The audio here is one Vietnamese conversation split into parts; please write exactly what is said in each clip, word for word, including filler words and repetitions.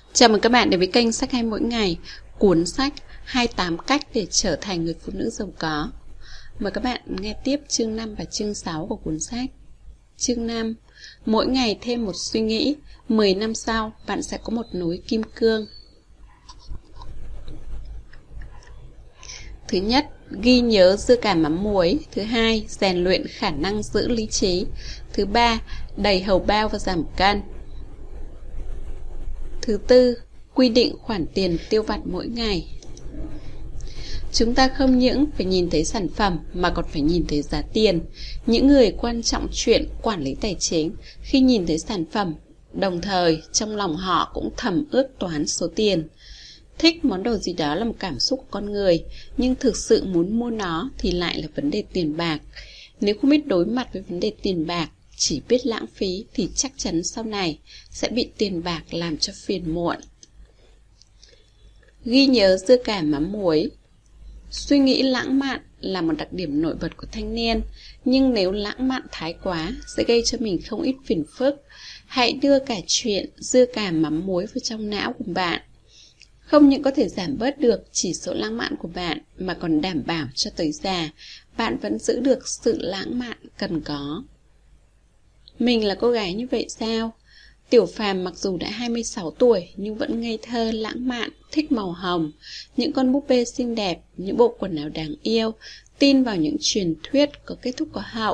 Chào mừng các bạn đến với kênh Sách Hay Mỗi Ngày, cuốn sách hai mươi tám cách để trở thành người phụ nữ giàu có. Mời các bạn nghe tiếp chương năm và chương sáu của cuốn sách. Chương năm: Mỗi ngày thêm một suy nghĩ, mười năm sau bạn sẽ có một núi kim cương. Thứ nhất, ghi nhớ dưa cà mắm muối. Thứ hai, rèn luyện khả năng giữ lý trí. Thứ ba, đầy hầu bao và giảm cân. Thứ tư, quy định khoản tiền tiêu vặt mỗi ngày. Chúng ta không những phải nhìn thấy sản phẩm mà còn phải nhìn thấy giá tiền. Những người quan trọng chuyện quản lý tài chính khi nhìn thấy sản phẩm, đồng thời trong lòng họ cũng thầm ước toán số tiền. Thích món đồ gì đó là một cảm xúc của con người, nhưng thực sự muốn mua nó thì lại là vấn đề tiền bạc. Nếu không biết đối mặt với vấn đề tiền bạc, chỉ biết lãng phí thì chắc chắn sau này sẽ bị tiền bạc làm cho phiền muộn. Ghi nhớ dưa cà mắm muối. Suy nghĩ lãng mạn là một đặc điểm nổi bật của thanh niên, nhưng nếu lãng mạn thái quá sẽ gây cho mình không ít phiền phức. Hãy đưa cả chuyện dưa cà mắm muối vào trong não của bạn. Không những có thể giảm bớt được chỉ số lãng mạn của bạn, mà còn đảm bảo cho tới già bạn vẫn giữ được sự lãng mạn cần có. Mình là cô gái như vậy sao? Tiểu Phàm mặc dù đã hai mươi sáu tuổi nhưng vẫn ngây thơ, lãng mạn, thích màu hồng, những con búp bê xinh đẹp, những bộ quần áo đáng yêu, tin vào những truyền thuyết có kết thúc có hậu.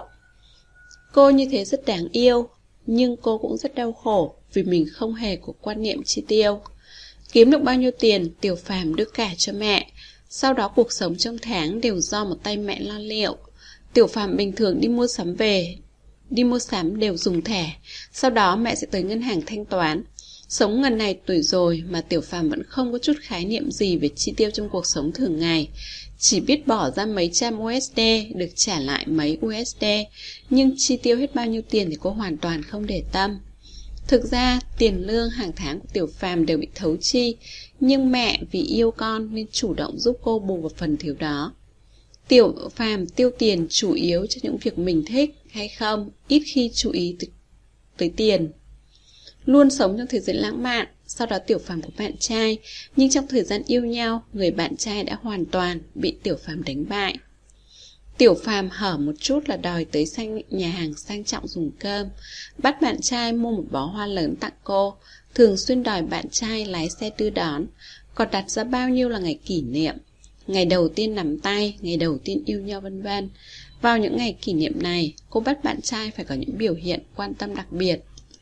Cô như thế rất đáng yêu, nhưng cô cũng rất đau khổ vì mình không hề có quan niệm chi tiêu. Kiếm được bao nhiêu tiền, Tiểu Phàm đưa cả cho mẹ. Sau đó cuộc sống trong tháng đều do một tay mẹ lo liệu. Tiểu Phàm bình thường đi mua sắm về Đi mua sắm đều dùng thẻ, sau đó mẹ sẽ tới ngân hàng thanh toán. Sống ngần này tuổi rồi mà Tiểu Phàm vẫn không có chút khái niệm gì về chi tiêu trong cuộc sống thường ngày. Chỉ biết bỏ ra mấy trăm u ét đê được trả lại mấy u ét đê, nhưng chi tiêu hết bao nhiêu tiền thì cô hoàn toàn không để tâm. Thực ra tiền lương hàng tháng của Tiểu Phàm đều bị thấu chi, nhưng mẹ vì yêu con nên chủ động giúp cô bù vào phần thiếu đó. Tiểu Phàm tiêu tiền chủ yếu cho những việc mình thích hay không, ít khi chú ý tới, tới tiền. Luôn sống trong thời gian lãng mạn. Sau đó Tiểu Phàm có bạn trai, nhưng trong thời gian yêu nhau, người bạn trai đã hoàn toàn bị Tiểu Phàm đánh bại. Tiểu Phàm hở một chút là đòi tới sang nhà hàng sang trọng dùng cơm, bắt bạn trai mua một bó hoa lớn tặng cô, thường xuyên đòi bạn trai lái xe đưa đón, còn đặt ra bao nhiêu là ngày kỷ niệm, ngày đầu tiên nắm tay, ngày đầu tiên yêu nhau vân vân. Vào những ngày kỷ niệm này, cô bắt bạn trai phải có những biểu hiện quan tâm đặc biệt.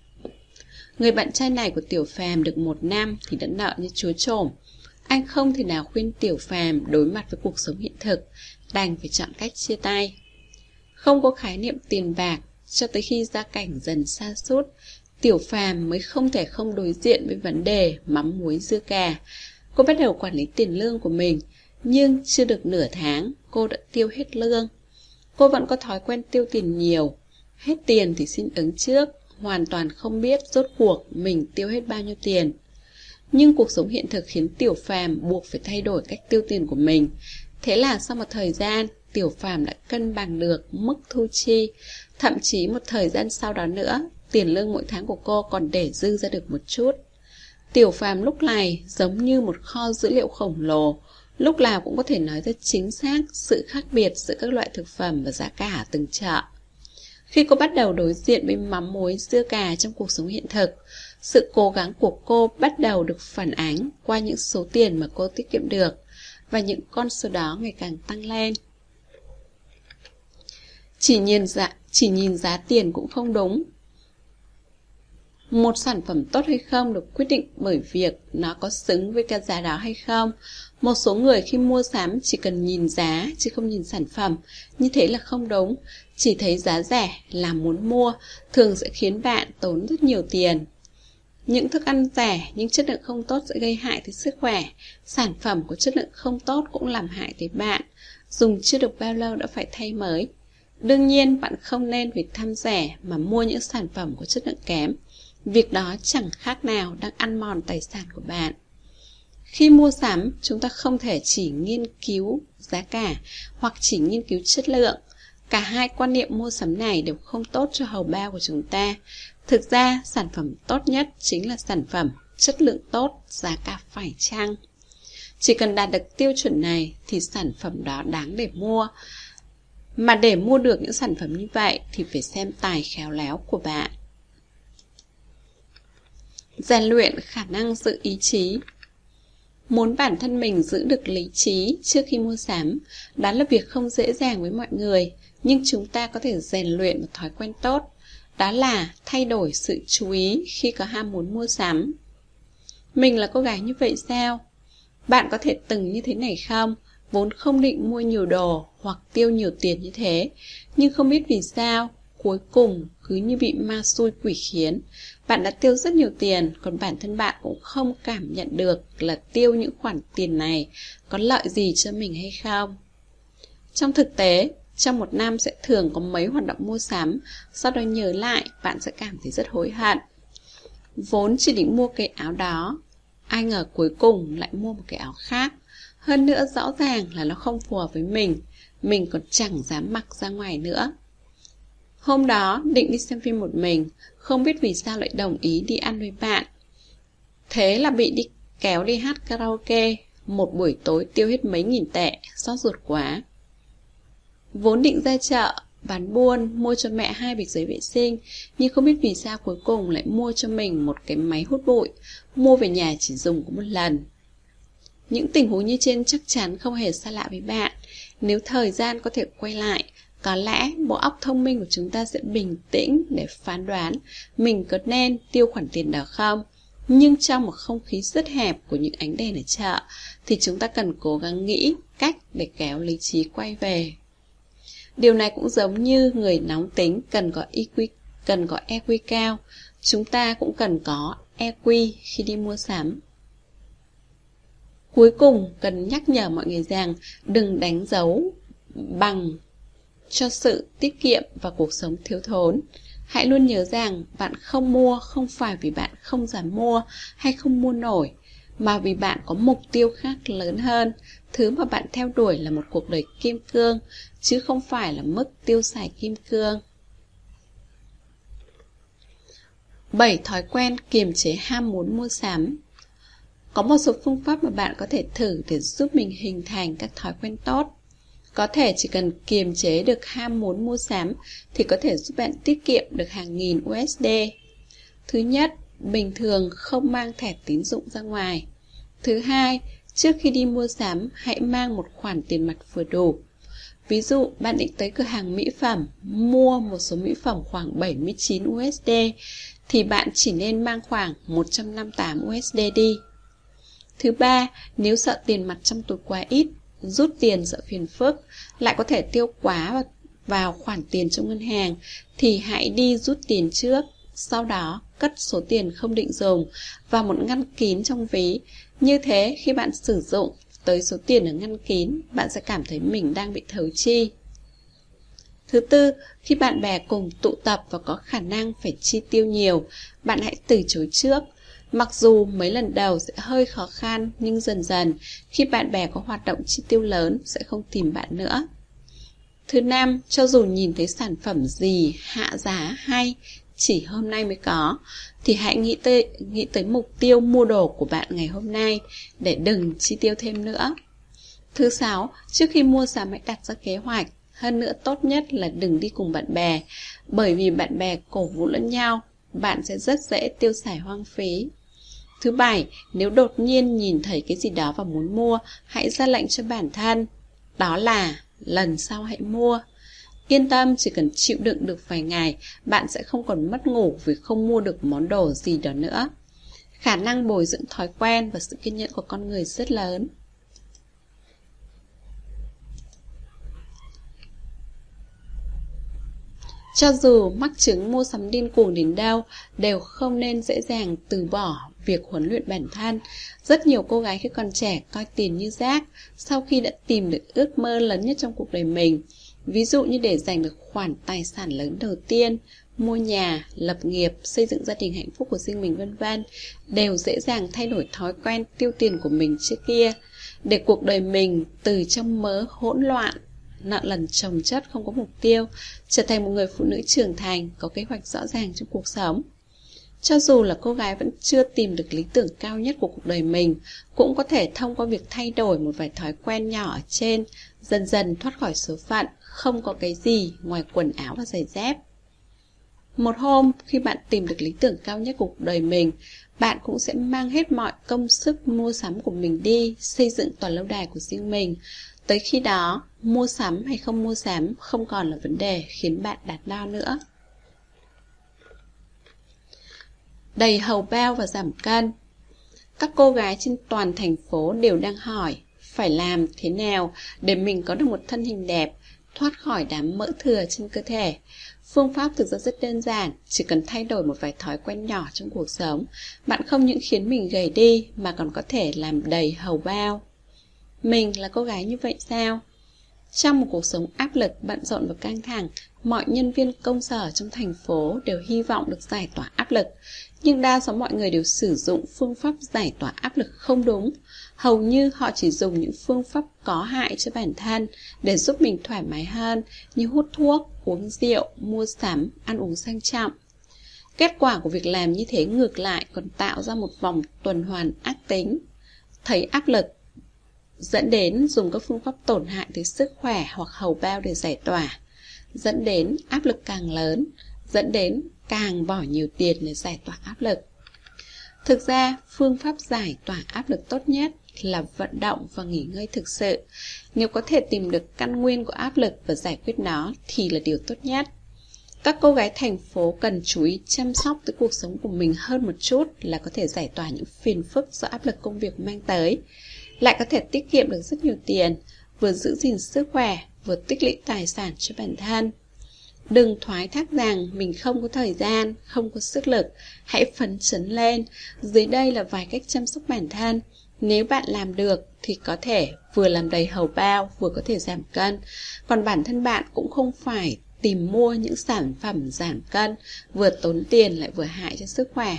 Người bạn trai này của Tiểu Phàm được một năm thì đã nợ như chúa trổm. Anh không thể nào khuyên Tiểu Phàm đối mặt với cuộc sống hiện thực, đành phải chọn cách chia tay. Không có khái niệm tiền bạc, cho tới khi gia cảnh dần sa sút, Tiểu Phàm mới không thể không đối diện với vấn đề mắm muối dưa cà. Cô bắt đầu quản lý tiền lương của mình, nhưng chưa được nửa tháng, cô đã tiêu hết lương. Cô vẫn có thói quen tiêu tiền nhiều, hết tiền thì xin ứng trước, hoàn toàn không biết rốt cuộc mình tiêu hết bao nhiêu tiền. Nhưng cuộc sống hiện thực khiến Tiểu Phàm buộc phải thay đổi cách tiêu tiền của mình. Thế là sau một thời gian, Tiểu Phàm đã cân bằng được mức thu chi. Thậm chí một thời gian sau đó nữa, tiền lương mỗi tháng của cô còn để dư ra được một chút. Tiểu Phàm lúc này giống như một kho dữ liệu khổng lồ, lúc nào cũng có thể nói rất chính xác sự khác biệt giữa các loại thực phẩm và giá cả ở từng chợ. Khi cô bắt đầu đối diện với mắm muối dưa cà trong cuộc sống hiện thực, sự cố gắng của cô bắt đầu được phản ánh qua những số tiền mà cô tiết kiệm được, và những con số đó ngày càng tăng lên. Chỉ nhìn giá, chỉ nhìn giá tiền cũng không đúng. Một sản phẩm tốt hay không được quyết định bởi việc nó có xứng với cái giá đó hay không. Một số người khi mua sắm chỉ cần nhìn giá chứ không nhìn sản phẩm, như thế là không đúng. Chỉ thấy giá rẻ là muốn mua, thường sẽ khiến bạn tốn rất nhiều tiền. Những thức ăn rẻ nhưng chất lượng không tốt sẽ gây hại tới sức khỏe. Sản phẩm có chất lượng không tốt cũng làm hại tới bạn. Dùng chưa được bao lâu đã phải thay mới. Đương nhiên bạn không nên vì tham rẻ mà mua những sản phẩm có chất lượng kém. Việc đó chẳng khác nào đang ăn mòn tài sản của bạn. Khi mua sắm, chúng ta không thể chỉ nghiên cứu giá cả hoặc chỉ nghiên cứu chất lượng. Cả hai quan niệm mua sắm này đều không tốt cho hầu bao của chúng ta. Thực ra, sản phẩm tốt nhất chính là sản phẩm chất lượng tốt, giá cả phải chăng. Chỉ cần đạt được tiêu chuẩn này thì sản phẩm đó đáng để mua. Mà để mua được những sản phẩm như vậy thì phải xem tài khéo léo của bạn. Rèn luyện khả năng giữ ý chí. Muốn bản thân mình giữ được lý trí trước khi mua sắm, đó là việc không dễ dàng với mọi người, nhưng chúng ta có thể rèn luyện một thói quen tốt, đó là thay đổi sự chú ý khi có ham muốn mua sắm. Mình là cô gái như vậy sao? Bạn có thể từng như thế này không? Vốn không định mua nhiều đồ hoặc tiêu nhiều tiền như thế, nhưng không biết vì sao, cuối cùng cứ như bị ma xui quỷ khiến. Bạn đã tiêu rất nhiều tiền, còn bản thân bạn cũng không cảm nhận được là tiêu những khoản tiền này có lợi gì cho mình hay không. Trong thực tế, trong một năm sẽ thường có mấy hoạt động mua sắm, sau đó nhớ lại bạn sẽ cảm thấy rất hối hận. Vốn chỉ định mua cái áo đó, ai ngờ cuối cùng lại mua một cái áo khác. Hơn nữa rõ ràng là nó không phù hợp với mình, mình còn chẳng dám mặc ra ngoài nữa. Hôm đó định đi xem phim một mình, không biết vì sao lại đồng ý đi ăn với bạn. Thế là bị đi kéo đi hát karaoke, một buổi tối tiêu hết mấy nghìn tệ, xót ruột quá. Vốn định ra chợ, bán buôn, mua cho mẹ hai bịch giấy vệ sinh, nhưng không biết vì sao cuối cùng lại mua cho mình một cái máy hút bụi, mua về nhà chỉ dùng có một lần. Những tình huống như trên chắc chắn không hề xa lạ với bạn. Nếu thời gian có thể quay lại, có lẽ bộ óc thông minh của chúng ta sẽ bình tĩnh để phán đoán mình có nên tiêu khoản tiền đó không. Nhưng trong một không khí rất hẹp của những ánh đèn ở chợ thì chúng ta cần cố gắng nghĩ cách để kéo lý trí quay về. Điều này cũng giống như người nóng tính cần có e quy, cần có e quy cao, chúng ta cũng cần có e quy khi đi mua sắm. Cuối cùng cần nhắc nhở mọi người rằng đừng đánh dấu bằng cho sự tiết kiệm và cuộc sống thiếu thốn. Hãy luôn nhớ rằng bạn không mua không phải vì bạn không dám mua hay không mua nổi, mà vì bạn có mục tiêu khác lớn hơn. Thứ mà bạn theo đuổi là một cuộc đời kim cương, chứ không phải là mức tiêu xài kim cương. bảy thói quen kiềm chế ham muốn mua sắm. Có một số phương pháp mà bạn có thể thử để giúp mình hình thành các thói quen tốt. Có thể chỉ cần kiềm chế được ham muốn mua sắm thì có thể giúp bạn tiết kiệm được hàng nghìn u ét đê. Thứ nhất, bình thường không mang thẻ tín dụng ra ngoài. Thứ hai, trước khi đi mua sắm, hãy mang một khoản tiền mặt vừa đủ. Ví dụ, bạn định tới cửa hàng mỹ phẩm, mua một số mỹ phẩm khoảng bảy mươi chín u ét đê, thì bạn chỉ nên mang khoảng một trăm năm mươi tám u ét đê đi. Thứ ba, nếu sợ tiền mặt trong túi quá ít, rút tiền sợ phiền phức, lại có thể tiêu quá vào khoản tiền trong ngân hàng, thì hãy đi rút tiền trước, sau đó cất số tiền không định dùng vào một ngăn kín trong ví. Như thế, khi bạn sử dụng tới số tiền ở ngăn kín, bạn sẽ cảm thấy mình đang bị thấu chi. Thứ tư, khi bạn bè cùng tụ tập và có khả năng phải chi tiêu nhiều, bạn hãy từ chối trước. Mặc dù mấy lần đầu sẽ hơi khó khăn, nhưng dần dần, khi bạn bè có hoạt động chi tiêu lớn, sẽ không tìm bạn nữa. Thứ năm, cho dù nhìn thấy sản phẩm gì hạ giá hay chỉ hôm nay mới có, thì hãy nghĩ tới, nghĩ tới mục tiêu mua đồ của bạn ngày hôm nay, để đừng chi tiêu thêm nữa. Thứ sáu, trước khi mua sắm hãy đặt ra kế hoạch. Hơn nữa tốt nhất là đừng đi cùng bạn bè, bởi vì bạn bè cổ vũ lẫn nhau, bạn sẽ rất dễ tiêu xài hoang phí. Thứ bảy, nếu đột nhiên nhìn thấy cái gì đó và muốn mua, hãy ra lệnh cho bản thân, đó là lần sau hãy mua. Yên tâm, chỉ cần chịu đựng được vài ngày, bạn sẽ không còn mất ngủ vì không mua được món đồ gì đó nữa. Khả năng bồi dưỡng thói quen và sự kiên nhẫn của con người rất lớn. Cho dù mắc chứng mua sắm điên cuồng đến đâu, đều không nên dễ dàng từ bỏ việc huấn luyện bản thân. Rất nhiều cô gái khi còn trẻ coi tiền như rác, sau khi đã tìm được ước mơ lớn nhất trong cuộc đời mình, ví dụ như để giành được khoản tài sản lớn đầu tiên, mua nhà, lập nghiệp, xây dựng gia đình hạnh phúc của riêng mình vân vân, đều dễ dàng thay đổi thói quen tiêu tiền của mình trước kia, để cuộc đời mình từ trong mớ hỗn loạn, nợ lần chồng chất không có mục tiêu, trở thành một người phụ nữ trưởng thành, có kế hoạch rõ ràng trong cuộc sống. Cho dù là cô gái vẫn chưa tìm được lý tưởng cao nhất của cuộc đời mình, cũng có thể thông qua việc thay đổi một vài thói quen nhỏ ở trên, dần dần thoát khỏi số phận, không có cái gì ngoài quần áo và giày dép. Một hôm, khi bạn tìm được lý tưởng cao nhất của cuộc đời mình, bạn cũng sẽ mang hết mọi công sức mua sắm của mình đi, xây dựng tòa lâu đài của riêng mình. Tới khi đó, mua sắm hay không mua sắm không còn là vấn đề khiến bạn đắn đo nữa. Đầy hầu bao và giảm cân. Các cô gái trên toàn thành phố đều đang hỏi phải làm thế nào để mình có được một thân hình đẹp, thoát khỏi đám mỡ thừa trên cơ thể. Phương pháp thực ra rất đơn giản, chỉ cần thay đổi một vài thói quen nhỏ trong cuộc sống, bạn không những khiến mình gầy đi mà còn có thể làm đầy hầu bao. Mình là cô gái như vậy sao? Trong một cuộc sống áp lực, bận rộn và căng thẳng, mọi nhân viên công sở trong thành phố đều hy vọng được giải tỏa áp lực. Nhưng đa số mọi người đều sử dụng phương pháp giải tỏa áp lực không đúng. Hầu như họ chỉ dùng những phương pháp có hại cho bản thân để giúp mình thoải mái hơn, như hút thuốc, uống rượu, mua sắm, ăn uống sang trọng. Kết quả của việc làm như thế ngược lại còn tạo ra một vòng tuần hoàn ác tính. Thấy áp lực dẫn đến dùng các phương pháp tổn hại tới sức khỏe hoặc hầu bao để giải tỏa, dẫn đến áp lực càng lớn, dẫn đến càng bỏ nhiều tiền để giải tỏa áp lực. Thực ra, phương pháp giải tỏa áp lực tốt nhất là vận động và nghỉ ngơi thực sự. Nếu có thể tìm được căn nguyên của áp lực và giải quyết nó thì là điều tốt nhất. Các cô gái thành phố cần chú ý chăm sóc tới cuộc sống của mình hơn một chút là có thể giải tỏa những phiền phức do áp lực công việc mang tới. Lại có thể tiết kiệm được rất nhiều tiền, vừa giữ gìn sức khỏe, vừa tích lũy tài sản cho bản thân. Đừng thoái thác rằng mình không có thời gian, không có sức lực. Hãy phấn chấn lên. Dưới đây là vài cách chăm sóc bản thân. Nếu bạn làm được thì có thể vừa làm đầy hầu bao, vừa có thể giảm cân. Còn bản thân bạn cũng không phải tìm mua những sản phẩm giảm cân, vừa tốn tiền lại vừa hại cho sức khỏe.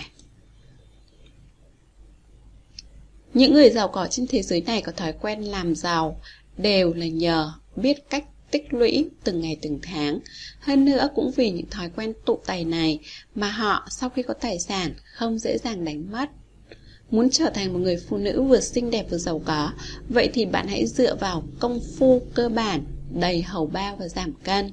Những người giàu có trên thế giới này có thói quen làm giàu đều là nhờ biết cách tích lũy từng ngày từng tháng. Hơn nữa cũng vì những thói quen tụ tài này mà họ sau khi có tài sản không dễ dàng đánh mất. Muốn trở thành một người phụ nữ vừa xinh đẹp vừa giàu có, vậy thì bạn hãy dựa vào công phu cơ bản, đầy hầu bao và giảm cân.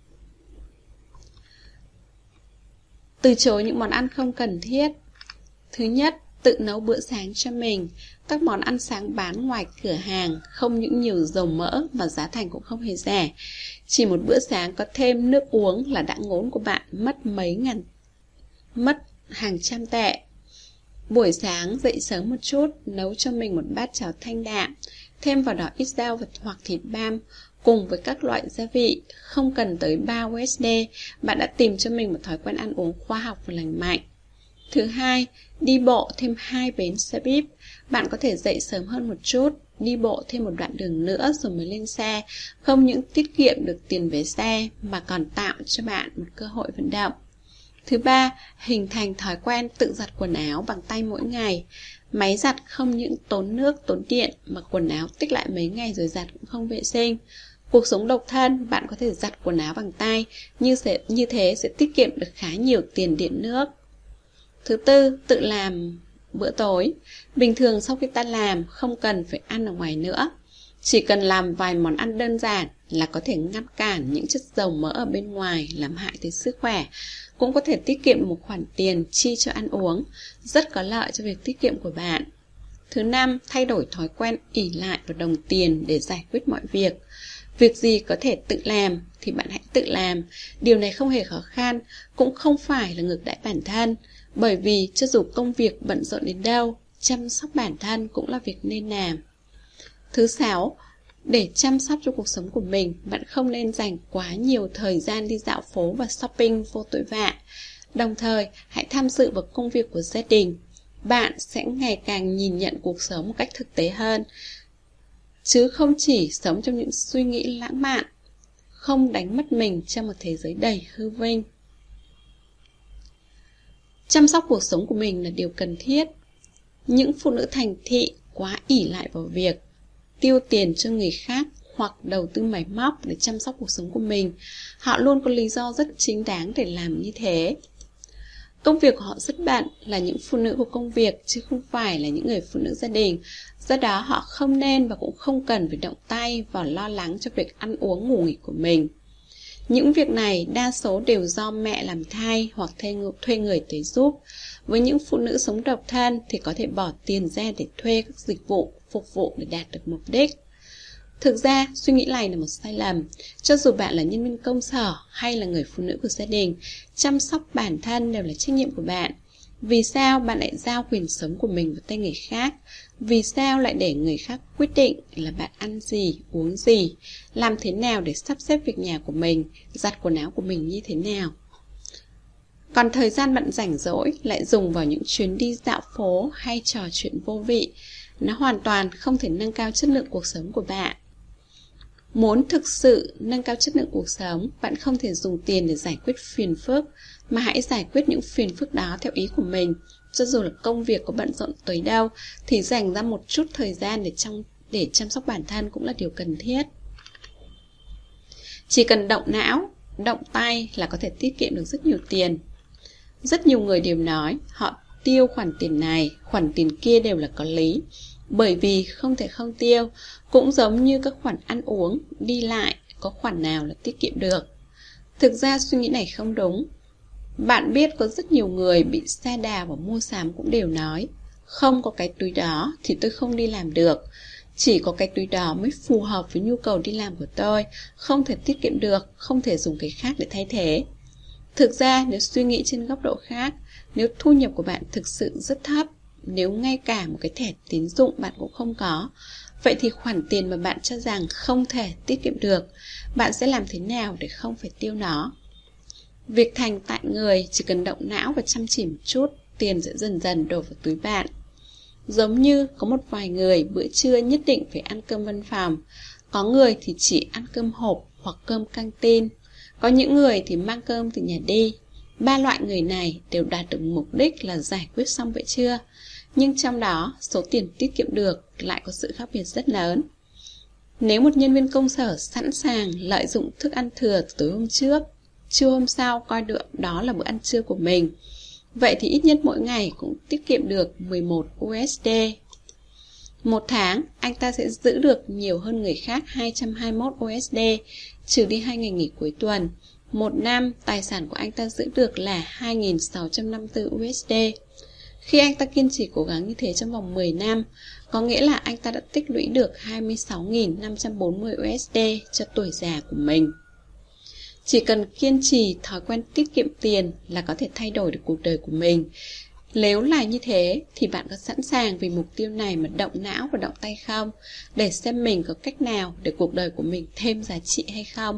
Từ chối những món ăn không cần thiết. Thứ nhất, tự nấu bữa sáng cho mình. Các món ăn sáng bán ngoài cửa hàng không những nhiều dầu mỡ mà giá thành cũng không hề rẻ. Chỉ một bữa sáng có thêm nước uống là đã ngốn của bạn mất mấy ngàn, mất hàng trăm tệ. Buổi sáng dậy sớm một chút, nấu cho mình một bát cháo thanh đạm, thêm vào đó ít rau và hoặc thịt băm cùng với các loại gia vị, không cần tới ba u ét đê, bạn đã tìm cho mình một thói quen ăn uống khoa học và lành mạnh. Thứ hai, đi bộ thêm hai bến xe bíp. Bạn có thể dậy sớm hơn một chút, đi bộ thêm một đoạn đường nữa rồi mới lên xe. Không những tiết kiệm được tiền vé xe mà còn tạo cho bạn một cơ hội vận động. Thứ ba, hình thành thói quen tự giặt quần áo bằng tay mỗi ngày. Máy giặt không những tốn nước, tốn điện mà quần áo tích lại mấy ngày rồi giặt cũng không vệ sinh. Cuộc sống độc thân, bạn có thể giặt quần áo bằng tay, như, sẽ, như thế sẽ tiết kiệm được khá nhiều tiền điện nước. Thứ tư, tự làm bữa tối. Bình thường sau khi ta làm, không cần phải ăn ở ngoài nữa. Chỉ cần làm vài món ăn đơn giản là có thể ngăn cản những chất dầu mỡ ở bên ngoài làm hại tới sức khỏe. Cũng có thể tiết kiệm một khoản tiền chi cho ăn uống, rất có lợi cho việc tiết kiệm của bạn. Thứ năm, thay đổi thói quen ỷ lại vào đồng tiền để giải quyết mọi việc. Việc gì có thể tự làm thì bạn hãy tự làm. Điều này không hề khó khăn, cũng không phải là ngược đãi bản thân. Bởi vì cho dù công việc bận rộn đến đâu, chăm sóc bản thân cũng là việc nên làm. Thứ sáu, để chăm sóc cho cuộc sống của mình, bạn không nên dành quá nhiều thời gian đi dạo phố và shopping vô tội vạ. Đồng thời, hãy tham dự vào công việc của gia đình. Bạn sẽ ngày càng nhìn nhận cuộc sống một cách thực tế hơn, chứ không chỉ sống trong những suy nghĩ lãng mạn, không đánh mất mình trong một thế giới đầy hư vinh. Chăm sóc cuộc sống của mình là điều cần thiết. Những phụ nữ thành thị quá ỷ lại vào việc tiêu tiền cho người khác hoặc đầu tư máy móc để chăm sóc cuộc sống của mình. Họ luôn có lý do rất chính đáng để làm như thế. Công việc của họ rất bận, là những phụ nữ của công việc chứ không phải là những người phụ nữ gia đình. Do đó họ không nên và cũng không cần phải động tay vào lo lắng cho việc ăn uống ngủ nghỉ của mình. Những việc này đa số đều do mẹ làm thay hoặc thuê người tới giúp. Với những phụ nữ sống độc thân thì có thể bỏ tiền ra để thuê các dịch vụ phục vụ để đạt được mục đích. Thực ra, suy nghĩ này là một sai lầm. Cho dù bạn là nhân viên công sở hay là người phụ nữ của gia đình, chăm sóc bản thân đều là trách nhiệm của bạn. Vì sao bạn lại giao quyền sống của mình vào tay người khác? Vì sao lại để người khác quyết định là bạn ăn gì, uống gì, làm thế nào để sắp xếp việc nhà của mình, giặt quần áo của mình như thế nào? Còn thời gian bạn rảnh rỗi lại dùng vào những chuyến đi dạo phố hay trò chuyện vô vị. Nó hoàn toàn không thể nâng cao chất lượng cuộc sống của bạn. Muốn thực sự nâng cao chất lượng cuộc sống, bạn không thể dùng tiền để giải quyết phiền phức, mà hãy giải quyết những phiền phức đó theo ý của mình. Cho dù là công việc có bận rộn tới đâu, thì dành ra một chút thời gian để, trong, để chăm sóc bản thân cũng là điều cần thiết. Chỉ cần động não, động tay là có thể tiết kiệm được rất nhiều tiền. Rất nhiều người đều nói họ tiêu khoản tiền này, khoản tiền kia đều là có lý, bởi vì không thể không tiêu. Cũng giống như các khoản ăn uống, đi lại, có khoản nào là tiết kiệm được. Thực ra suy nghĩ này không đúng. Bạn biết có rất nhiều người bị sa đà vào mua sắm cũng đều nói, không có cái túi đó thì tôi không đi làm được. Chỉ có cái túi đó mới phù hợp với nhu cầu đi làm của tôi, không thể tiết kiệm được, không thể dùng cái khác để thay thế. Thực ra nếu suy nghĩ trên góc độ khác, nếu thu nhập của bạn thực sự rất thấp, nếu ngay cả một cái thẻ tín dụng bạn cũng không có, vậy thì khoản tiền mà bạn cho rằng không thể tiết kiệm được, bạn sẽ làm thế nào để không phải tiêu nó? Việc thành tại người chỉ cần động não và chăm chỉ một chút, tiền sẽ dần dần đổ vào túi bạn. Giống như có một vài người bữa trưa nhất định phải ăn cơm văn phòng, có người thì chỉ ăn cơm hộp hoặc cơm căng tin, có những người thì mang cơm từ nhà đi. Ba loại người này đều đạt được mục đích là giải quyết xong bữa trưa, nhưng trong đó số tiền tiết kiệm được lại có sự khác biệt rất lớn. Nếu một nhân viên công sở sẵn sàng lợi dụng thức ăn thừa từ tối hôm trước, trưa hôm sau coi được đó là bữa ăn trưa của mình, vậy thì ít nhất mỗi ngày cũng tiết kiệm được mười một u ét đê. Một tháng, anh ta sẽ giữ được nhiều hơn người khác hai trăm hai mươi mốt u ét đê, trừ đi hai ngày nghỉ cuối tuần. Một năm, tài sản của anh ta giữ được là hai nghìn sáu trăm năm mươi tư u ét đê. Khi anh ta kiên trì cố gắng như thế trong vòng mười năm, có nghĩa là anh ta đã tích lũy được hai mươi sáu nghìn năm trăm bốn mươi u ét đê cho tuổi già của mình. Chỉ cần kiên trì thói quen tiết kiệm tiền là có thể thay đổi được cuộc đời của mình. Nếu là như thế thì bạn có sẵn sàng vì mục tiêu này mà động não và động tay không? Để xem mình có cách nào để cuộc đời của mình thêm giá trị hay không?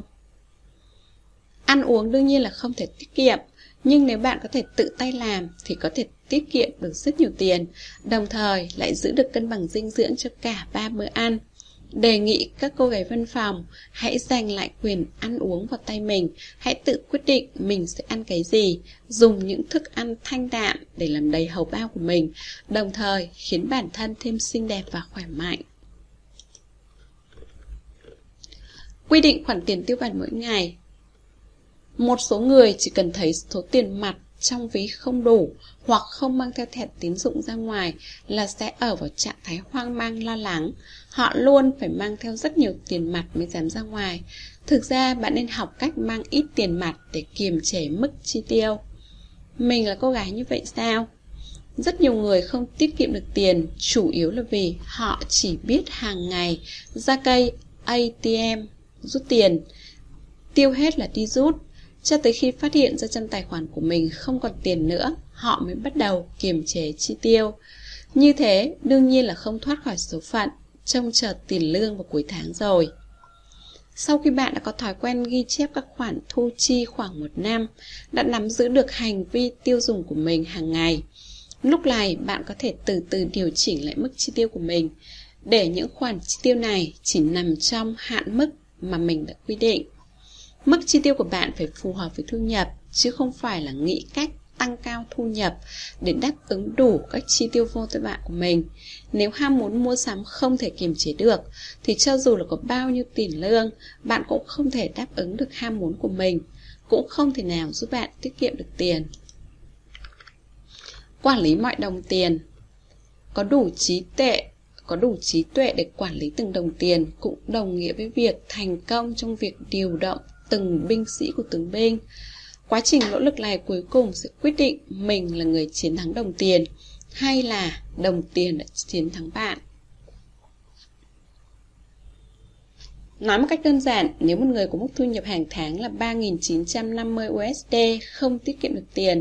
Ăn uống đương nhiên là không thể tiết kiệm, nhưng nếu bạn có thể tự tay làm thì có thể tiết kiệm được rất nhiều tiền, đồng thời lại giữ được cân bằng dinh dưỡng cho cả ba bữa ăn. Đề nghị các cô gái văn phòng hãy giành lại quyền ăn uống vào tay mình, hãy tự quyết định mình sẽ ăn cái gì, dùng những thức ăn thanh đạm để làm đầy hầu bao của mình, đồng thời khiến bản thân thêm xinh đẹp và khỏe mạnh. Quy định khoản tiền tiêu vặt mỗi ngày. Một số người chỉ cần thấy số tiền mặt trong ví không đủ hoặc không mang theo thẻ tín dụng ra ngoài là sẽ ở vào trạng thái hoang mang lo lắng. Họ luôn phải mang theo rất nhiều tiền mặt mới dám ra ngoài. Thực ra bạn nên học cách mang ít tiền mặt để kiềm chế mức chi tiêu. Mình là cô gái như vậy sao? Rất nhiều người không tiết kiệm được tiền, chủ yếu là vì họ chỉ biết hàng ngày ra cây a tê em rút tiền, tiêu hết là đi rút. Cho tới khi phát hiện ra trong tài khoản của mình không còn tiền nữa, họ mới bắt đầu kiềm chế chi tiêu. Như thế đương nhiên là không thoát khỏi số phận, trông chờ tiền lương vào cuối tháng rồi. Sau khi bạn đã có thói quen ghi chép các khoản thu chi khoảng một năm, đã nắm giữ được hành vi tiêu dùng của mình hàng ngày, lúc này bạn có thể từ từ điều chỉnh lại mức chi tiêu của mình, để những khoản chi tiêu này chỉ nằm trong hạn mức mà mình đã quy định. Mức chi tiêu của bạn phải phù hợp với thu nhập, chứ không phải là nghĩ cách tăng cao thu nhập để đáp ứng đủ các chi tiêu vô tội vạ của mình. Nếu ham muốn mua sắm không thể kiềm chế được, thì cho dù là có bao nhiêu tiền lương, bạn cũng không thể đáp ứng được ham muốn của mình, cũng không thể nào giúp bạn tiết kiệm được tiền. Quản lý mọi đồng tiền. Có đủ trí tuệ, có đủ trí tuệ để quản lý từng đồng tiền cũng đồng nghĩa với việc thành công trong việc điều động từng binh sĩ của từng bên. Quá trình nỗ lực này cuối cùng sẽ quyết định mình là người chiến thắng đồng tiền hay là đồng tiền đã chiến thắng bạn. Nói một cách đơn giản, nếu một người có mức thu nhập hàng tháng là ba nghìn chín trăm năm mươi u ét đê không tiết kiệm được tiền,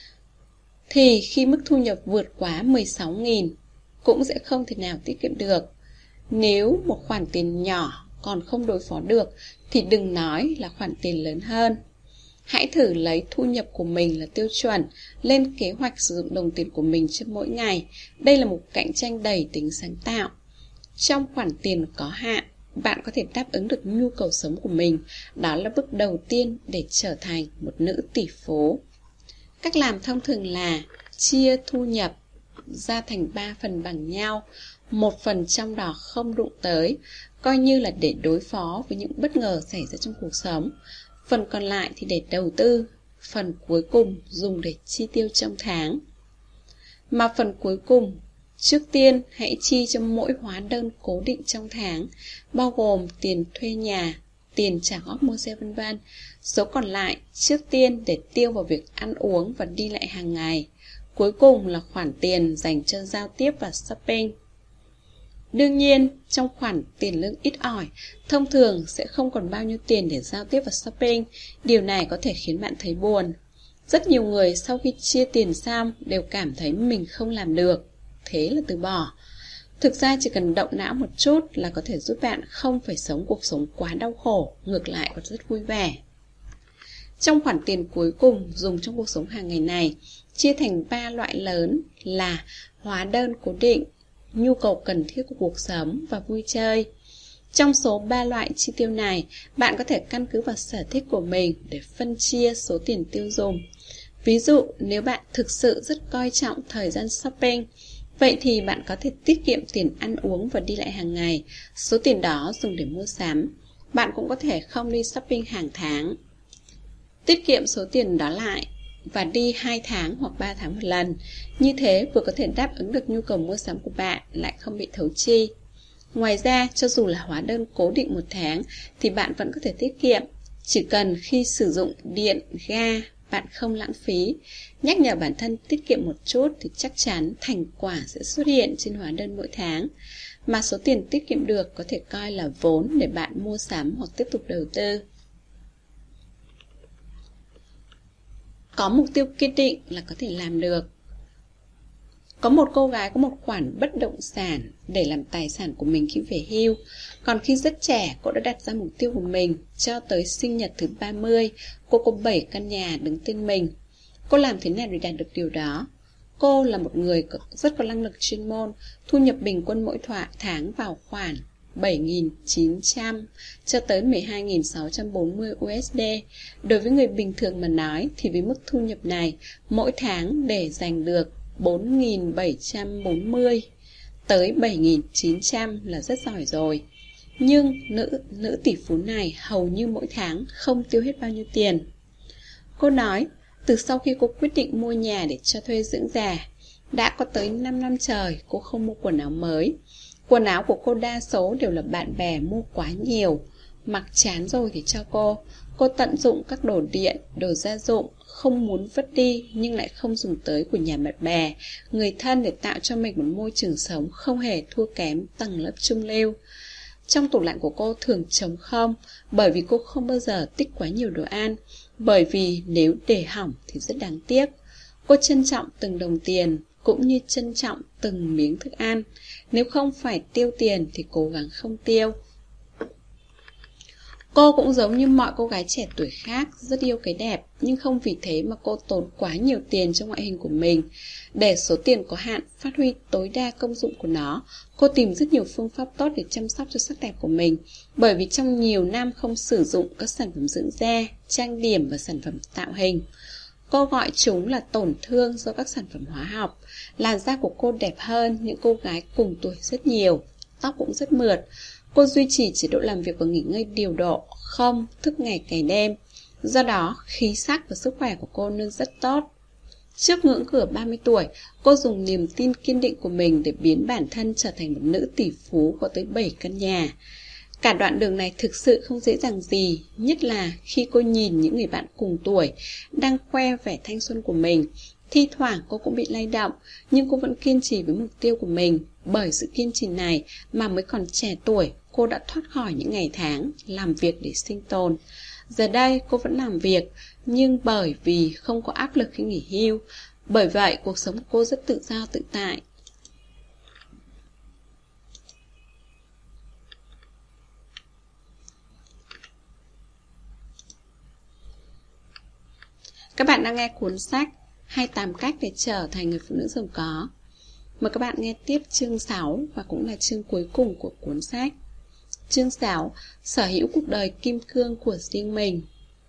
thì khi mức thu nhập vượt quá mười sáu nghìn cũng sẽ không thể nào tiết kiệm được. Nếu một khoản tiền nhỏ còn không đối phó được thì đừng nói là khoản tiền lớn hơn. Hãy thử lấy thu nhập của mình là tiêu chuẩn, lên kế hoạch sử dụng đồng tiền của mình cho mỗi ngày. Đây là một cạnh tranh đầy tính sáng tạo. Trong khoản tiền có hạn, bạn có thể đáp ứng được nhu cầu sống của mình. Đó là bước đầu tiên để trở thành một nữ tỷ phú. Cách làm thông thường là chia thu nhập ra thành ba phần bằng nhau. Một phần trong đó không đụng tới, coi như là để đối phó với những bất ngờ xảy ra trong cuộc sống. Phần còn lại thì để đầu tư. Phần cuối cùng dùng để chi tiêu trong tháng. Mà phần cuối cùng, trước tiên hãy chi cho mỗi hóa đơn cố định trong tháng, bao gồm tiền thuê nhà, tiền trả góp mua xe vân vân. Số còn lại trước tiên để tiêu vào việc ăn uống và đi lại hàng ngày. Cuối cùng là khoản tiền dành cho giao tiếp và shopping. Đương nhiên, trong khoản tiền lương ít ỏi, thông thường sẽ không còn bao nhiêu tiền để giao tiếp và shopping. Điều này có thể khiến bạn thấy buồn. Rất nhiều người sau khi chia tiền xong đều cảm thấy mình không làm được, thế là từ bỏ. Thực ra chỉ cần động não một chút là có thể giúp bạn không phải sống cuộc sống quá đau khổ, ngược lại còn rất vui vẻ. Trong khoản tiền cuối cùng dùng trong cuộc sống hàng ngày này, chia thành ba loại lớn là hóa đơn cố định, nhu cầu cần thiết của cuộc sống và vui chơi. Trong số ba loại chi tiêu này, bạn có thể căn cứ vào sở thích của mình để phân chia số tiền tiêu dùng. Ví dụ, nếu bạn thực sự rất coi trọng thời gian shopping, vậy thì bạn có thể tiết kiệm tiền ăn uống và đi lại hàng ngày. Số tiền đó dùng để mua sắm. Bạn cũng có thể không đi shopping hàng tháng, tiết kiệm số tiền đó lại và đi hai tháng hoặc ba tháng một lần. Như thế vừa có thể đáp ứng được nhu cầu mua sắm của bạn, lại không bị thấu chi. Ngoài ra, cho dù là hóa đơn cố định một tháng thì bạn vẫn có thể tiết kiệm. Chỉ cần khi sử dụng điện, ga, bạn không lãng phí. Nhắc nhở bản thân tiết kiệm một chút thì chắc chắn thành quả sẽ xuất hiện trên hóa đơn mỗi tháng. Mà số tiền tiết kiệm được có thể coi là vốn để bạn mua sắm hoặc tiếp tục đầu tư. Có mục tiêu kiên định là có thể làm được. Có một cô gái có một khoản bất động sản để làm tài sản của mình khi về hưu. Còn khi rất trẻ, cô đã đặt ra mục tiêu của mình. Cho tới sinh nhật thứ ba mươi, cô có bảy căn nhà đứng tên mình. Cô làm thế nào để đạt được điều đó? Cô là một người rất có năng lực chuyên môn. Thu nhập bình quân mỗi tháng vào khoảng bảy nghìn chín trăm cho tới mười hai nghìn sáu trăm bốn mươi u ét đê. Đối với người bình thường mà nói thì với mức thu nhập này, mỗi tháng để giành được bốn nghìn bảy trăm bốn mươi tới bảy nghìn chín trăm là rất giỏi rồi. Nhưng nữ, nữ tỷ phú này hầu như mỗi tháng không tiêu hết bao nhiêu tiền. Cô nói, từ sau khi cô quyết định mua nhà để cho thuê dưỡng già, đã có tới năm năm trời cô không mua quần áo mới. Quần áo của cô đa số đều là bạn bè mua quá nhiều, mặc chán rồi thì cho cô. Cô tận dụng các đồ điện, đồ gia dụng, không muốn vứt đi nhưng lại không dùng tới của nhà bạn bè, người thân để tạo cho mình một môi trường sống không hề thua kém tầng lớp trung lưu. Trong tủ lạnh của cô thường trống không, bởi vì cô không bao giờ tích quá nhiều đồ ăn, bởi vì nếu để hỏng thì rất đáng tiếc. Cô trân trọng từng đồng tiền, cũng như trân trọng từng miếng thức ăn. Nếu không phải tiêu tiền thì cố gắng không tiêu. Cô cũng giống như mọi cô gái trẻ tuổi khác, rất yêu cái đẹp, nhưng không vì thế mà cô tốn quá nhiều tiền cho ngoại hình của mình. Để số tiền có hạn phát huy tối đa công dụng của nó, cô tìm rất nhiều phương pháp tốt để chăm sóc cho sắc đẹp của mình. Bởi vì trong nhiều năm không sử dụng các sản phẩm dưỡng da, trang điểm và sản phẩm tạo hình, cô gọi chúng là tổn thương do các sản phẩm hóa học. Làn da của cô đẹp hơn những cô gái cùng tuổi rất nhiều, tóc cũng rất mượt. Cô duy trì chế độ làm việc và nghỉ ngơi điều độ, không thức ngày cày đêm. Do đó, khí sắc và sức khỏe của cô nên rất tốt. Trước ngưỡng cửa ba mươi tuổi, cô dùng niềm tin kiên định của mình để biến bản thân trở thành một nữ tỷ phú có tới bảy căn nhà. Cả đoạn đường này thực sự không dễ dàng gì, nhất là khi cô nhìn những người bạn cùng tuổi đang khoe vẻ thanh xuân của mình. Thi thoảng cô cũng bị lay động, nhưng cô vẫn kiên trì với mục tiêu của mình. Bởi sự kiên trì này mà mới còn trẻ tuổi, cô đã thoát khỏi những ngày tháng làm việc để sinh tồn. Giờ đây cô vẫn làm việc, nhưng bởi vì không có áp lực khi nghỉ hưu, bởi vậy cuộc sống của cô rất tự do tự tại. Các bạn đang nghe cuốn sách hai mươi tám cách để trở thành người phụ nữ giàu có. Mời các bạn nghe tiếp chương sáu và cũng là chương cuối cùng của cuốn sách. Chương sáu, sở hữu cuộc đời kim cương của riêng mình.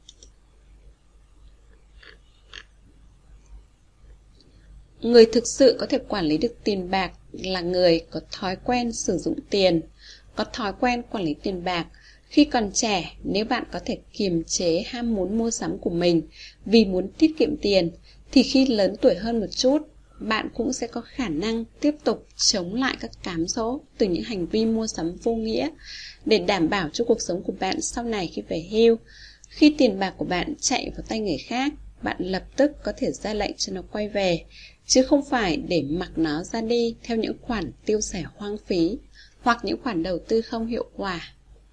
Người thực sự có thể quản lý được tiền bạc là người có thói quen sử dụng tiền, có thói quen quản lý tiền bạc. Khi còn trẻ, nếu bạn có thể kiềm chế ham muốn mua sắm của mình vì muốn tiết kiệm tiền, thì khi lớn tuổi hơn một chút, bạn cũng sẽ có khả năng tiếp tục chống lại các cám dỗ từ những hành vi mua sắm vô nghĩa để đảm bảo cho cuộc sống của bạn sau này khi về hưu. Khi tiền bạc của bạn chạy vào tay người khác, bạn lập tức có thể ra lệnh cho nó quay về, chứ không phải để mặc nó ra đi theo những khoản tiêu xài hoang phí hoặc những khoản đầu tư không hiệu quả.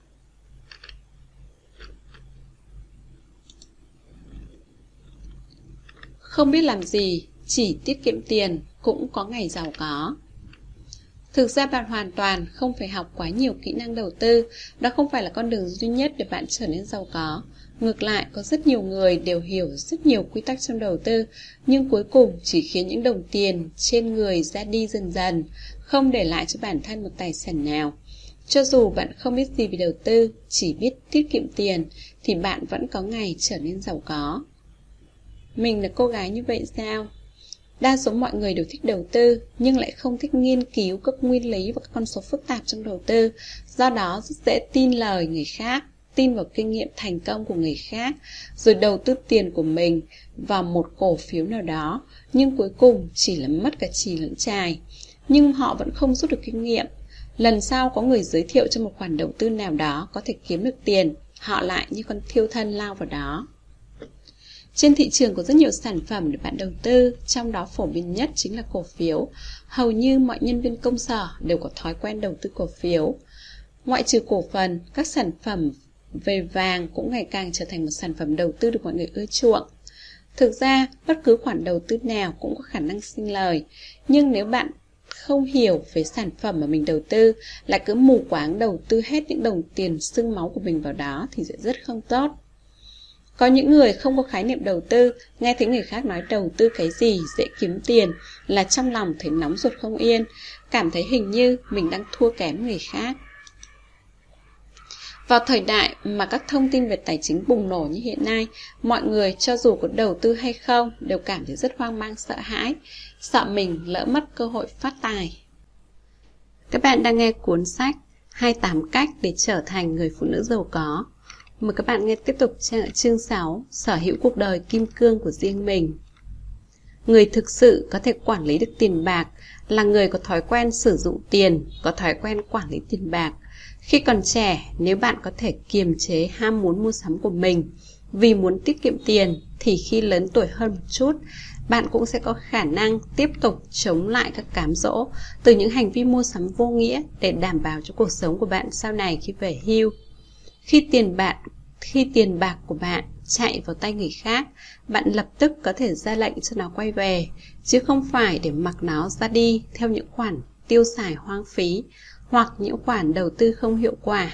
Không biết làm gì, chỉ tiết kiệm tiền cũng có ngày giàu có. Thực ra bạn hoàn toàn không phải học quá nhiều kỹ năng đầu tư, đó không phải là con đường duy nhất để bạn trở nên giàu có. Ngược lại, có rất nhiều người đều hiểu rất nhiều quy tắc trong đầu tư, nhưng cuối cùng chỉ khiến những đồng tiền trên người ra đi dần dần, không để lại cho bản thân một tài sản nào. Cho dù bạn không biết gì về đầu tư, chỉ biết tiết kiệm tiền, thì bạn vẫn có ngày trở nên giàu có. Mình là cô gái như vậy sao? Đa số mọi người đều thích đầu tư, nhưng lại không thích nghiên cứu các nguyên lý và các con số phức tạp trong đầu tư. Do đó rất dễ tin lời người khác, tin vào kinh nghiệm thành công của người khác, rồi đầu tư tiền của mình vào một cổ phiếu nào đó, nhưng cuối cùng chỉ là mất cả chì lẫn chài. Nhưng họ vẫn không rút được kinh nghiệm. Lần sau có người giới thiệu cho một khoản đầu tư nào đó có thể kiếm được tiền, họ lại như con thiêu thân lao vào đó. Trên thị trường có rất nhiều sản phẩm để bạn đầu tư, trong đó phổ biến nhất chính là cổ phiếu. Hầu như mọi nhân viên công sở đều có thói quen đầu tư cổ phiếu. Ngoại trừ cổ phần, các sản phẩm về vàng cũng ngày càng trở thành một sản phẩm đầu tư được mọi người ưa chuộng. Thực ra, bất cứ khoản đầu tư nào cũng có khả năng sinh lời, nhưng nếu bạn không hiểu về sản phẩm mà mình đầu tư, lại cứ mù quáng đầu tư hết những đồng tiền xương máu của mình vào đó thì sẽ rất không tốt. Có những người không có khái niệm đầu tư, nghe thấy người khác nói đầu tư cái gì dễ kiếm tiền là trong lòng thấy nóng ruột không yên, cảm thấy hình như mình đang thua kém người khác. Vào thời đại mà các thông tin về tài chính bùng nổ như hiện nay, mọi người cho dù có đầu tư hay không đều cảm thấy rất hoang mang sợ hãi, sợ mình lỡ mất cơ hội phát tài. Các bạn đang nghe cuốn sách hai mươi tám cách để trở thành người phụ nữ giàu có. Mời các bạn nghe tiếp tục chương sáu, sở hữu cuộc đời kim cương của riêng mình. Người thực sự có thể quản lý được tiền bạc là người có thói quen sử dụng tiền, có thói quen quản lý tiền bạc. Khi còn trẻ, nếu bạn có thể kiềm chế ham muốn mua sắm của mình vì muốn tiết kiệm tiền, thì khi lớn tuổi hơn một chút, bạn cũng sẽ có khả năng tiếp tục chống lại các cám dỗ từ những hành vi mua sắm vô nghĩa để đảm bảo cho cuộc sống của bạn sau này khi về hưu. Khi tiền bạc, khi tiền bạc của bạn chạy vào tay người khác, bạn lập tức có thể ra lệnh cho nó quay về, chứ không phải để mặc nó ra đi theo những khoản tiêu xài hoang phí hoặc những khoản đầu tư không hiệu quả.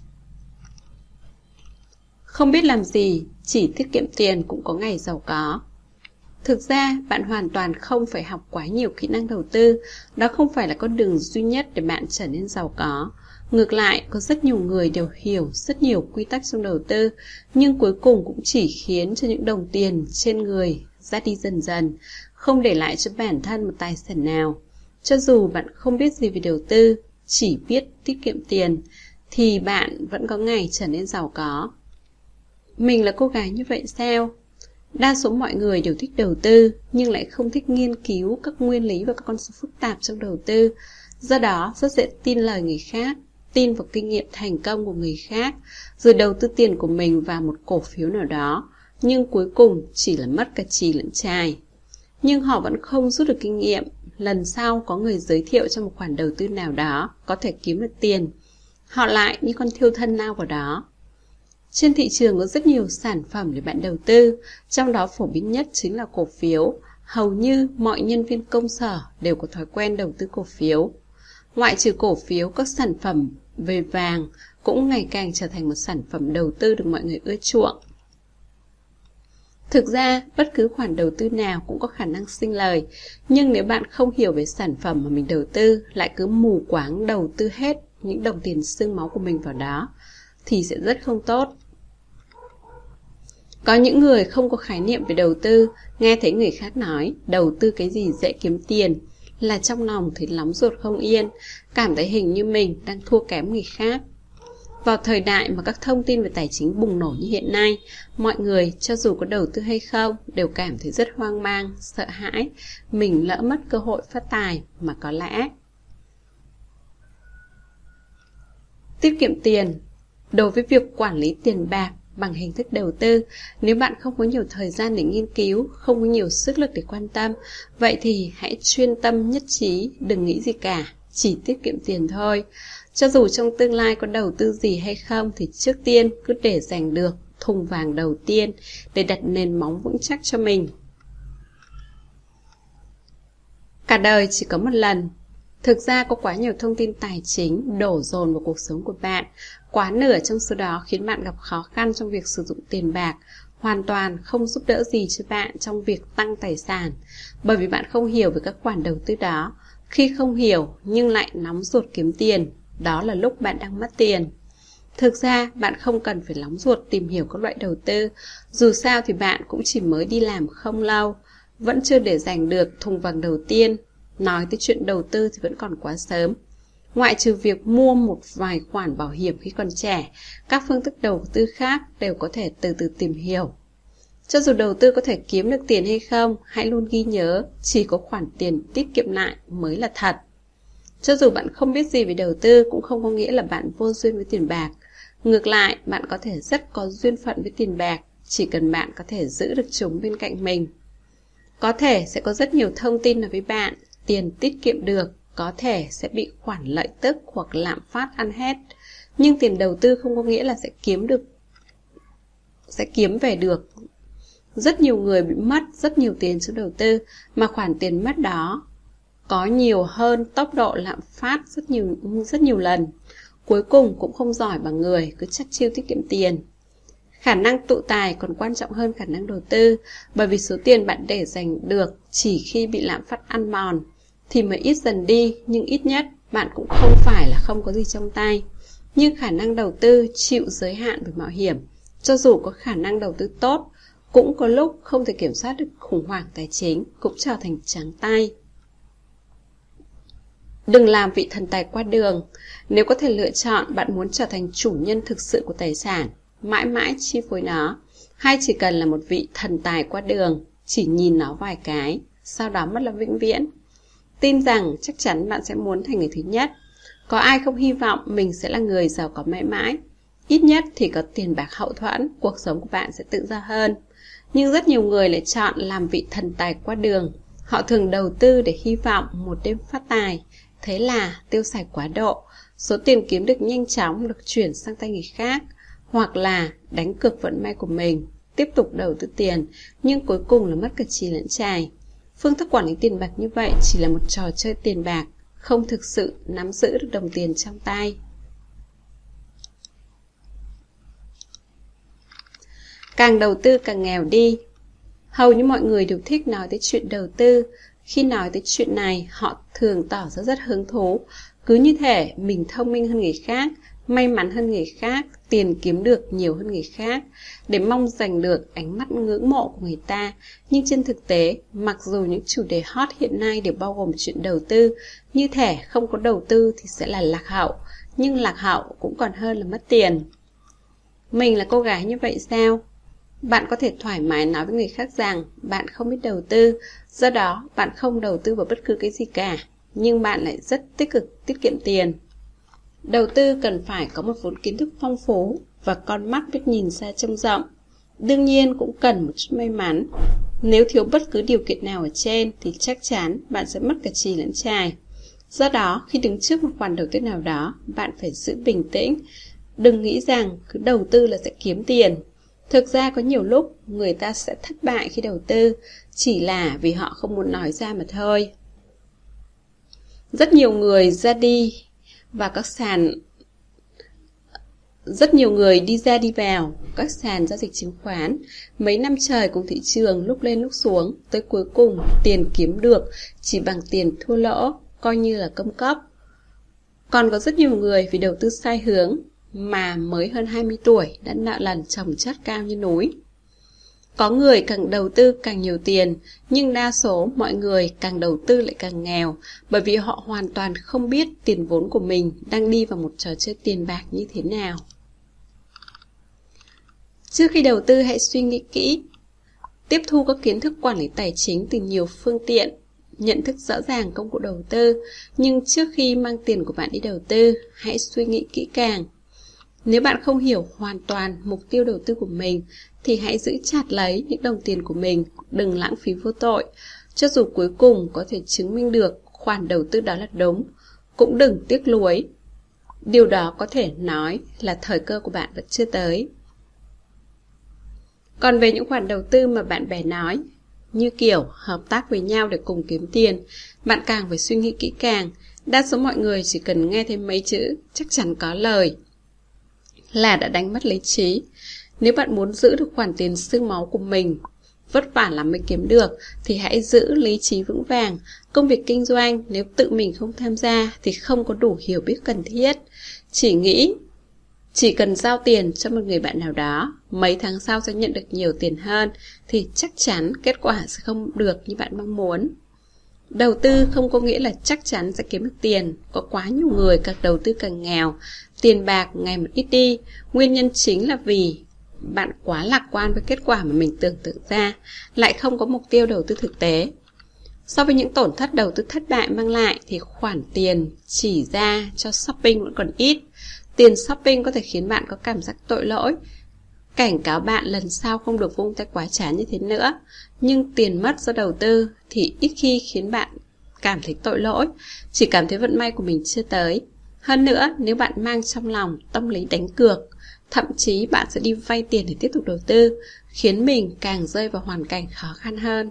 Không biết làm gì, chỉ tiết kiệm tiền cũng có ngày giàu có. Thực ra, bạn hoàn toàn không phải học quá nhiều kỹ năng đầu tư, đó không phải là con đường duy nhất để bạn trở nên giàu có. Ngược lại, có rất nhiều người đều hiểu rất nhiều quy tắc trong đầu tư, nhưng cuối cùng cũng chỉ khiến cho những đồng tiền trên người ra đi dần dần, không để lại cho bản thân một tài sản nào. Cho dù bạn không biết gì về đầu tư, chỉ biết tiết kiệm tiền, thì bạn vẫn có ngày trở nên giàu có. Mình là cô gái như vậy sao? Đa số mọi người đều thích đầu tư nhưng lại không thích nghiên cứu các nguyên lý và các con số phức tạp trong đầu tư. Do đó rất dễ tin lời người khác, tin vào kinh nghiệm thành công của người khác, rồi đầu tư tiền của mình vào một cổ phiếu nào đó, nhưng cuối cùng chỉ là mất cả chì lẫn chài. Nhưng họ vẫn không rút được kinh nghiệm. Lần sau có người giới thiệu cho một khoản đầu tư nào đó có thể kiếm được tiền, họ lại như con thiêu thân lao vào đó. Trên thị trường có rất nhiều sản phẩm để bạn đầu tư, trong đó phổ biến nhất chính là cổ phiếu. Hầu như mọi nhân viên công sở đều có thói quen đầu tư cổ phiếu. Ngoại trừ cổ phiếu, các sản phẩm về vàng cũng ngày càng trở thành một sản phẩm đầu tư được mọi người ưa chuộng. Thực ra, bất cứ khoản đầu tư nào cũng có khả năng sinh lời, nhưng nếu bạn không hiểu về sản phẩm mà mình đầu tư, lại cứ mù quáng đầu tư hết những đồng tiền xương máu của mình vào đó, thì sẽ rất không tốt. Có những người không có khái niệm về đầu tư, nghe thấy người khác nói đầu tư cái gì dễ kiếm tiền, là trong lòng thì nóng ruột không yên, cảm thấy hình như mình đang thua kém người khác. Vào thời đại mà các thông tin về tài chính bùng nổ như hiện nay, mọi người cho dù có đầu tư hay không đều cảm thấy rất hoang mang, sợ hãi, mình lỡ mất cơ hội phát tài mà có lẽ. Tiết kiệm tiền. Đối với việc quản lý tiền bạc bằng hình thức đầu tư, nếu bạn không có nhiều thời gian để nghiên cứu, không có nhiều sức lực để quan tâm, vậy thì hãy chuyên tâm nhất trí, đừng nghĩ gì cả, chỉ tiết kiệm tiền thôi. Cho dù trong tương lai có đầu tư gì hay không thì trước tiên cứ để giành được thùng vàng đầu tiên để đặt nền móng vững chắc cho mình. Cả đời chỉ có một lần. Thực ra có quá nhiều thông tin tài chính đổ dồn vào cuộc sống của bạn. Quá nửa trong số đó khiến bạn gặp khó khăn trong việc sử dụng tiền bạc, hoàn toàn không giúp đỡ gì cho bạn trong việc tăng tài sản, bởi vì bạn không hiểu về các khoản đầu tư đó. Khi không hiểu nhưng lại nóng ruột kiếm tiền, đó là lúc bạn đang mất tiền. Thực ra bạn không cần phải nóng ruột tìm hiểu các loại đầu tư, dù sao thì bạn cũng chỉ mới đi làm không lâu, vẫn chưa để giành được thùng vàng đầu tiên. Nói tới chuyện đầu tư thì vẫn còn quá sớm. Ngoại trừ việc mua một vài khoản bảo hiểm khi còn trẻ, các phương thức đầu tư khác đều có thể từ từ tìm hiểu. Cho dù đầu tư có thể kiếm được tiền hay không, hãy luôn ghi nhớ chỉ có khoản tiền tiết kiệm lại mới là thật. Cho dù bạn không biết gì về đầu tư cũng không có nghĩa là bạn vô duyên với tiền bạc. Ngược lại, bạn có thể rất có duyên phận với tiền bạc, chỉ cần bạn có thể giữ được chúng bên cạnh mình. Có thể sẽ có rất nhiều thông tin nói với bạn, tiền tiết kiệm được, có thể sẽ bị khoản lợi tức hoặc lạm phát ăn hết. Nhưng tiền đầu tư không có nghĩa là sẽ kiếm được, sẽ kiếm về được. Rất nhiều người bị mất rất nhiều tiền trong đầu tư, mà khoản tiền mất đó có nhiều hơn tốc độ lạm phát rất nhiều, rất nhiều lần. Cuối cùng cũng không giỏi bằng người cứ chắt chiu tiết kiệm tiền. Khả năng tụ tài còn quan trọng hơn khả năng đầu tư, bởi vì số tiền bạn để dành được chỉ khi bị lạm phát ăn mòn thì mới ít dần đi, nhưng ít nhất bạn cũng không phải là không có gì trong tay. Nhưng khả năng đầu tư chịu giới hạn bởi mạo hiểm. Cho dù có khả năng đầu tư tốt, cũng có lúc không thể kiểm soát được khủng hoảng tài chính, cũng trở thành trắng tay. Đừng làm vị thần tài qua đường. Nếu có thể lựa chọn, bạn muốn trở thành chủ nhân thực sự của tài sản, mãi mãi chi phối nó, hay chỉ cần là một vị thần tài qua đường, chỉ nhìn nó vài cái, sau đó mất là vĩnh viễn. Tin rằng chắc chắn bạn sẽ muốn thành người thứ nhất. Có ai không hy vọng mình sẽ là người giàu có mãi mãi? Ít nhất thì có tiền bạc hậu thuẫn, cuộc sống của bạn sẽ tự do hơn. Nhưng rất nhiều người lại chọn làm vị thần tài qua đường. Họ thường đầu tư để hy vọng một đêm phát tài, thế là tiêu xài quá độ, số tiền kiếm được nhanh chóng được chuyển sang tay người khác, hoặc là đánh cược vận may của mình, tiếp tục đầu tư tiền, nhưng cuối cùng là mất cả chì lẫn chài. Phương thức quản lý tiền bạc như vậy chỉ là một trò chơi tiền bạc, không thực sự nắm giữ được đồng tiền trong tay. Càng đầu tư càng nghèo đi. Hầu như mọi người đều thích nói tới chuyện đầu tư. Khi nói tới chuyện này, họ thường tỏ ra rất hứng thú. Cứ như thể mình thông minh hơn người khác, may mắn hơn người khác, tiền kiếm được nhiều hơn người khác, để mong giành được ánh mắt ngưỡng mộ của người ta. Nhưng trên thực tế, mặc dù những chủ đề hot hiện nay đều bao gồm chuyện đầu tư, như thể không có đầu tư thì sẽ là lạc hậu, nhưng lạc hậu cũng còn hơn là mất tiền. Mình là cô gái như vậy sao? Bạn có thể thoải mái nói với người khác rằng bạn không biết đầu tư, do đó bạn không đầu tư vào bất cứ cái gì cả, nhưng bạn lại rất tích cực tiết kiệm tiền. Đầu tư cần phải có một vốn kiến thức phong phú và con mắt biết nhìn xa trông rộng. Đương nhiên cũng cần một chút may mắn. Nếu thiếu bất cứ điều kiện nào ở trên thì chắc chắn bạn sẽ mất cả chì lẫn chài. Do đó, khi đứng trước một khoản đầu tư nào đó, bạn phải giữ bình tĩnh. Đừng nghĩ rằng cứ đầu tư là sẽ kiếm tiền. Thực ra có nhiều lúc người ta sẽ thất bại khi đầu tư, chỉ là vì họ không muốn nói ra mà thôi. Rất nhiều người ra đi và các sàn Rất nhiều người đi ra đi vào các sàn giao dịch chứng khoán, mấy năm trời cùng thị trường lúc lên lúc xuống, tới cuối cùng tiền kiếm được chỉ bằng tiền thua lỗ, coi như là công cốc. Còn có rất nhiều người vì đầu tư sai hướng mà mới hơn hai mươi tuổi đã nợ nần chồng chất cao như núi. Có người càng đầu tư càng nhiều tiền, nhưng đa số mọi người càng đầu tư lại càng nghèo, bởi vì họ hoàn toàn không biết tiền vốn của mình đang đi vào một trò chơi tiền bạc như thế nào. Trước khi đầu tư hãy suy nghĩ kỹ, tiếp thu các kiến thức quản lý tài chính từ nhiều phương tiện, nhận thức rõ ràng công cụ đầu tư, nhưng trước khi mang tiền của bạn đi đầu tư, hãy suy nghĩ kỹ càng. Nếu bạn không hiểu hoàn toàn mục tiêu đầu tư của mình, thì hãy giữ chặt lấy những đồng tiền của mình, đừng lãng phí vô tội. Cho dù cuối cùng có thể chứng minh được khoản đầu tư đó là đúng, cũng đừng tiếc nuối. Điều đó có thể nói là thời cơ của bạn vẫn chưa tới. Còn về những khoản đầu tư mà bạn bè nói, như kiểu hợp tác với nhau để cùng kiếm tiền, bạn càng phải suy nghĩ kỹ càng. Đa số mọi người chỉ cần nghe thêm mấy chữ chắc chắn có lời là đã đánh mất lý trí. Nếu bạn muốn giữ được khoản tiền xương máu của mình, vất vả lắm mới kiếm được, thì hãy giữ lý trí vững vàng. Công việc kinh doanh nếu tự mình không tham gia thì không có đủ hiểu biết cần thiết. Chỉ nghĩ Chỉ cần giao tiền cho một người bạn nào đó, mấy tháng sau sẽ nhận được nhiều tiền hơn, thì chắc chắn kết quả sẽ không được như bạn mong muốn. Đầu tư không có nghĩa là chắc chắn sẽ kiếm được tiền. Có quá nhiều người càng đầu tư càng nghèo, tiền bạc ngày một ít đi. Nguyên nhân chính là vì bạn quá lạc quan với kết quả mà mình tưởng tượng ra, lại không có mục tiêu đầu tư thực tế. So với những tổn thất đầu tư thất bại mang lại thì khoản tiền chỉ ra cho shopping vẫn còn ít. Tiền shopping có thể khiến bạn có cảm giác tội lỗi, cảnh cáo bạn lần sau không được vung tay quá chán như thế nữa. Nhưng tiền mất do đầu tư thì ít khi khiến bạn cảm thấy tội lỗi, chỉ cảm thấy vận may của mình chưa tới. Hơn nữa, nếu bạn mang trong lòng tâm lý đánh cược, thậm chí bạn sẽ đi vay tiền để tiếp tục đầu tư, khiến mình càng rơi vào hoàn cảnh khó khăn hơn.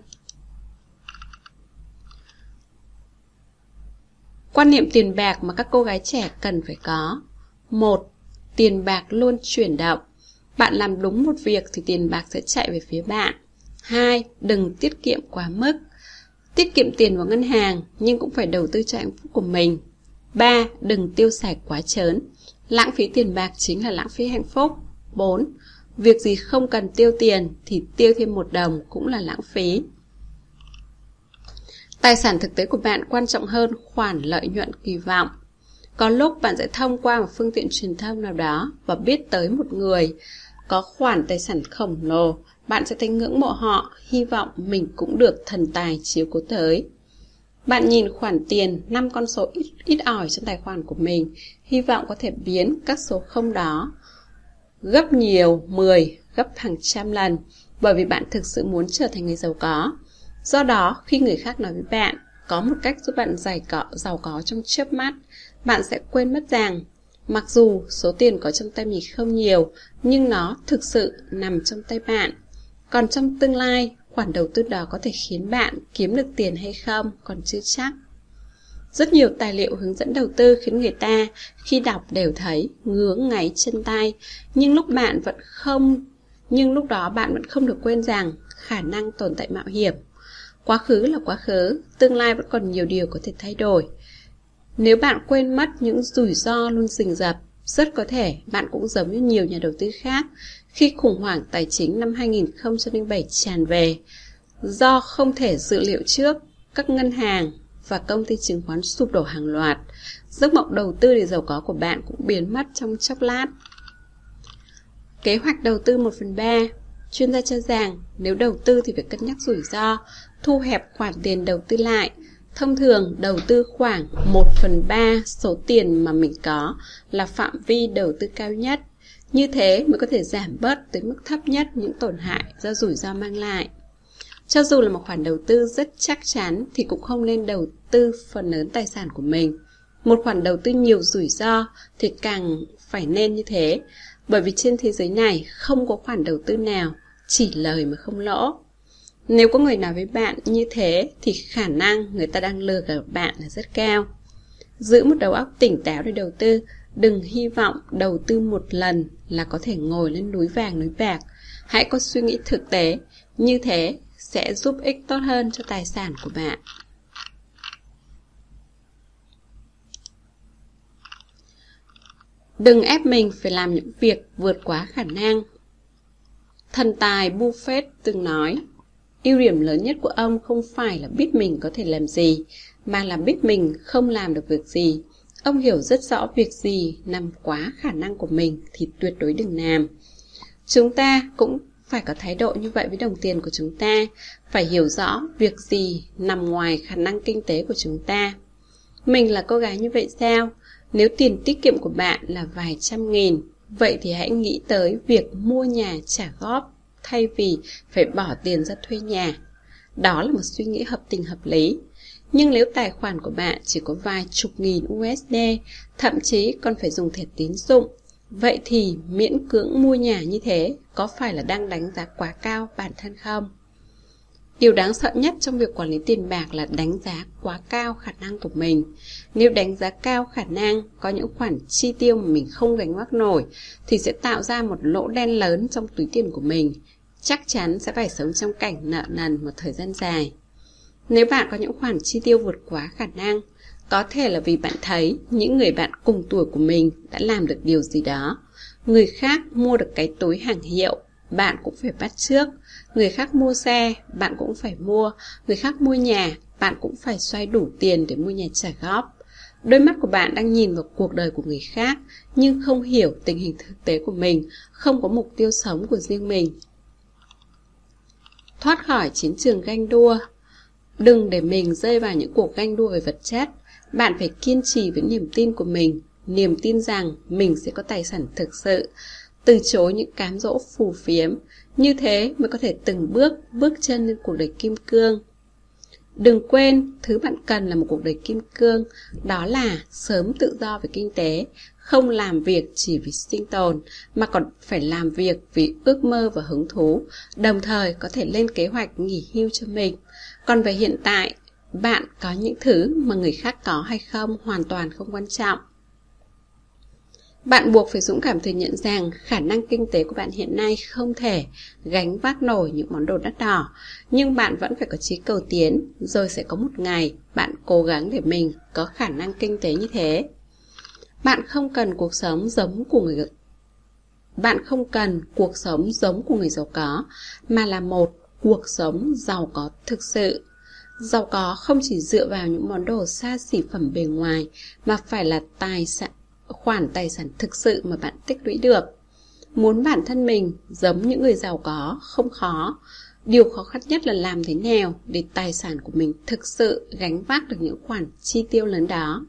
Quan niệm tiền bạc mà các cô gái trẻ cần phải có. Một. Tiền bạc luôn chuyển động. Bạn làm đúng một việc thì tiền bạc sẽ chạy về phía bạn. Hai. Đừng tiết kiệm quá mức. Tiết kiệm tiền vào ngân hàng nhưng cũng phải đầu tư cho hạnh phúc của mình. Ba. Đừng tiêu xài quá trớn. Lãng phí tiền bạc chính là lãng phí hạnh phúc. Bốn. Việc gì không cần tiêu tiền thì tiêu thêm một đồng cũng là lãng phí. Tài sản thực tế của bạn quan trọng hơn khoản lợi nhuận kỳ vọng. Có lúc bạn sẽ thông qua một phương tiện truyền thông nào đó và biết tới một người có khoản tài sản khổng lồ, bạn sẽ thấy ngưỡng mộ họ, hy vọng mình cũng được thần tài chiếu cố tới. Bạn nhìn khoản tiền năm con số ít, ít ỏi trong tài khoản của mình, hy vọng có thể biến các số không đó gấp nhiều, mười, gấp hàng trăm lần, bởi vì bạn thực sự muốn trở thành người giàu có. Do đó, khi người khác nói với bạn có một cách giúp bạn giải cọ, giàu có trong chớp mắt, bạn sẽ quên mất rằng mặc dù số tiền có trong tay mình không nhiều, nhưng nó thực sự nằm trong tay bạn. Còn trong tương lai, khoản đầu tư đó có thể khiến bạn kiếm được tiền hay không còn chưa chắc. Rất nhiều tài liệu hướng dẫn đầu tư khiến người ta khi đọc đều thấy ngứa ngáy chân tay, nhưng lúc bạn vẫn không, nhưng lúc đó bạn vẫn không được quên rằng khả năng tồn tại mạo hiểm. Quá khứ là quá khứ, tương lai vẫn còn nhiều điều có thể thay đổi. Nếu bạn quên mất những rủi ro luôn rình rập, rất có thể bạn cũng giống như nhiều nhà đầu tư khác khi khủng hoảng tài chính năm hai nghìn không trăm lẻ bảy tràn về. Do không thể dự liệu trước, các ngân hàng và công ty chứng khoán sụp đổ hàng loạt. Giấc mộng đầu tư để giàu có của bạn cũng biến mất trong chốc lát. Kế hoạch đầu tư một phần ba. Chuyên gia cho rằng nếu đầu tư thì phải cân nhắc rủi ro, thu hẹp khoản tiền đầu tư lại. Thông thường, đầu tư khoảng một phần ba số tiền mà mình có là phạm vi đầu tư cao nhất. Như thế mới có thể giảm bớt tới mức thấp nhất những tổn hại do rủi ro mang lại. Cho dù là một khoản đầu tư rất chắc chắn thì cũng không nên đầu tư phần lớn tài sản của mình. Một khoản đầu tư nhiều rủi ro thì càng phải nên như thế, bởi vì trên thế giới này không có khoản đầu tư nào chỉ lời mà không lỗ. Nếu có người nói với bạn như thế thì khả năng người ta đang lừa gạt bạn là rất cao. Giữ một đầu óc tỉnh táo để đầu tư, đừng hy vọng đầu tư một lần là có thể ngồi lên núi vàng núi bạc. Hãy có suy nghĩ thực tế, như thế sẽ giúp ích tốt hơn cho tài sản của bạn. Đừng ép mình phải làm những việc vượt quá khả năng. Thần tài Buffett từng nói, ưu điểm lớn nhất của ông không phải là biết mình có thể làm gì, mà là biết mình không làm được việc gì. Ông hiểu rất rõ việc gì nằm quá khả năng của mình thì tuyệt đối đừng làm. Chúng ta cũng phải có thái độ như vậy với đồng tiền của chúng ta, phải hiểu rõ việc gì nằm ngoài khả năng kinh tế của chúng ta. Mình là cô gái như vậy sao? Nếu tiền tiết kiệm của bạn là vài trăm nghìn, vậy thì hãy nghĩ tới việc mua nhà trả góp thay vì phải bỏ tiền ra thuê nhà. Đó là một suy nghĩ hợp tình hợp lý. Nhưng nếu tài khoản của bạn chỉ có vài chục nghìn u ét đê, thậm chí còn phải dùng thẻ tín dụng, vậy thì miễn cưỡng mua nhà như thế có phải là đang đánh giá quá cao bản thân không? Điều đáng sợ nhất trong việc quản lý tiền bạc là đánh giá quá cao khả năng của mình. Nếu đánh giá cao khả năng, có những khoản chi tiêu mà mình không gánh vác nổi, thì sẽ tạo ra một lỗ đen lớn trong túi tiền của mình. Chắc chắn sẽ phải sống trong cảnh nợ nần một thời gian dài. Nếu bạn có những khoản chi tiêu vượt quá khả năng, có thể là vì bạn thấy những người bạn cùng tuổi của mình đã làm được điều gì đó. Người khác mua được cái túi hàng hiệu, bạn cũng phải bắt chước. Người khác mua xe, bạn cũng phải mua. Người khác mua nhà, bạn cũng phải xoay đủ tiền để mua nhà trả góp. Đôi mắt của bạn đang nhìn vào cuộc đời của người khác, nhưng không hiểu tình hình thực tế của mình, không có mục tiêu sống của riêng mình. Thoát khỏi chiến trường ganh đua. Đừng để mình rơi vào những cuộc ganh đua về vật chất. Bạn phải kiên trì với niềm tin của mình, niềm tin rằng mình sẽ có tài sản thực sự. Từ chối những cám dỗ phù phiếm, như thế mới có thể từng bước bước chân lên cuộc đời kim cương. Đừng quên, thứ bạn cần là một cuộc đời kim cương, đó là sớm tự do về kinh tế, không làm việc chỉ vì sinh tồn, mà còn phải làm việc vì ước mơ và hứng thú, đồng thời có thể lên kế hoạch nghỉ hưu cho mình. Còn về hiện tại, bạn có những thứ mà người khác có hay không hoàn toàn không quan trọng. Bạn buộc phải dũng cảm thừa nhận rằng khả năng kinh tế của bạn hiện nay không thể gánh vác nổi những món đồ đắt đỏ, nhưng bạn vẫn phải có chí cầu tiến, rồi sẽ có một ngày bạn cố gắng để mình có khả năng kinh tế như thế. Bạn không cần cuộc sống giống của người Bạn không cần cuộc sống giống của người giàu có, mà là một cuộc sống giàu có thực sự. Giàu có không chỉ dựa vào những món đồ xa xỉ phẩm bề ngoài, mà phải là tài sản khoản tài sản thực sự mà bạn tích lũy được. Muốn bản thân mình giống những người giàu có không khó. Điều khó khăn nhất là làm thế nào để tài sản của mình thực sự gánh vác được những khoản chi tiêu lớn đó.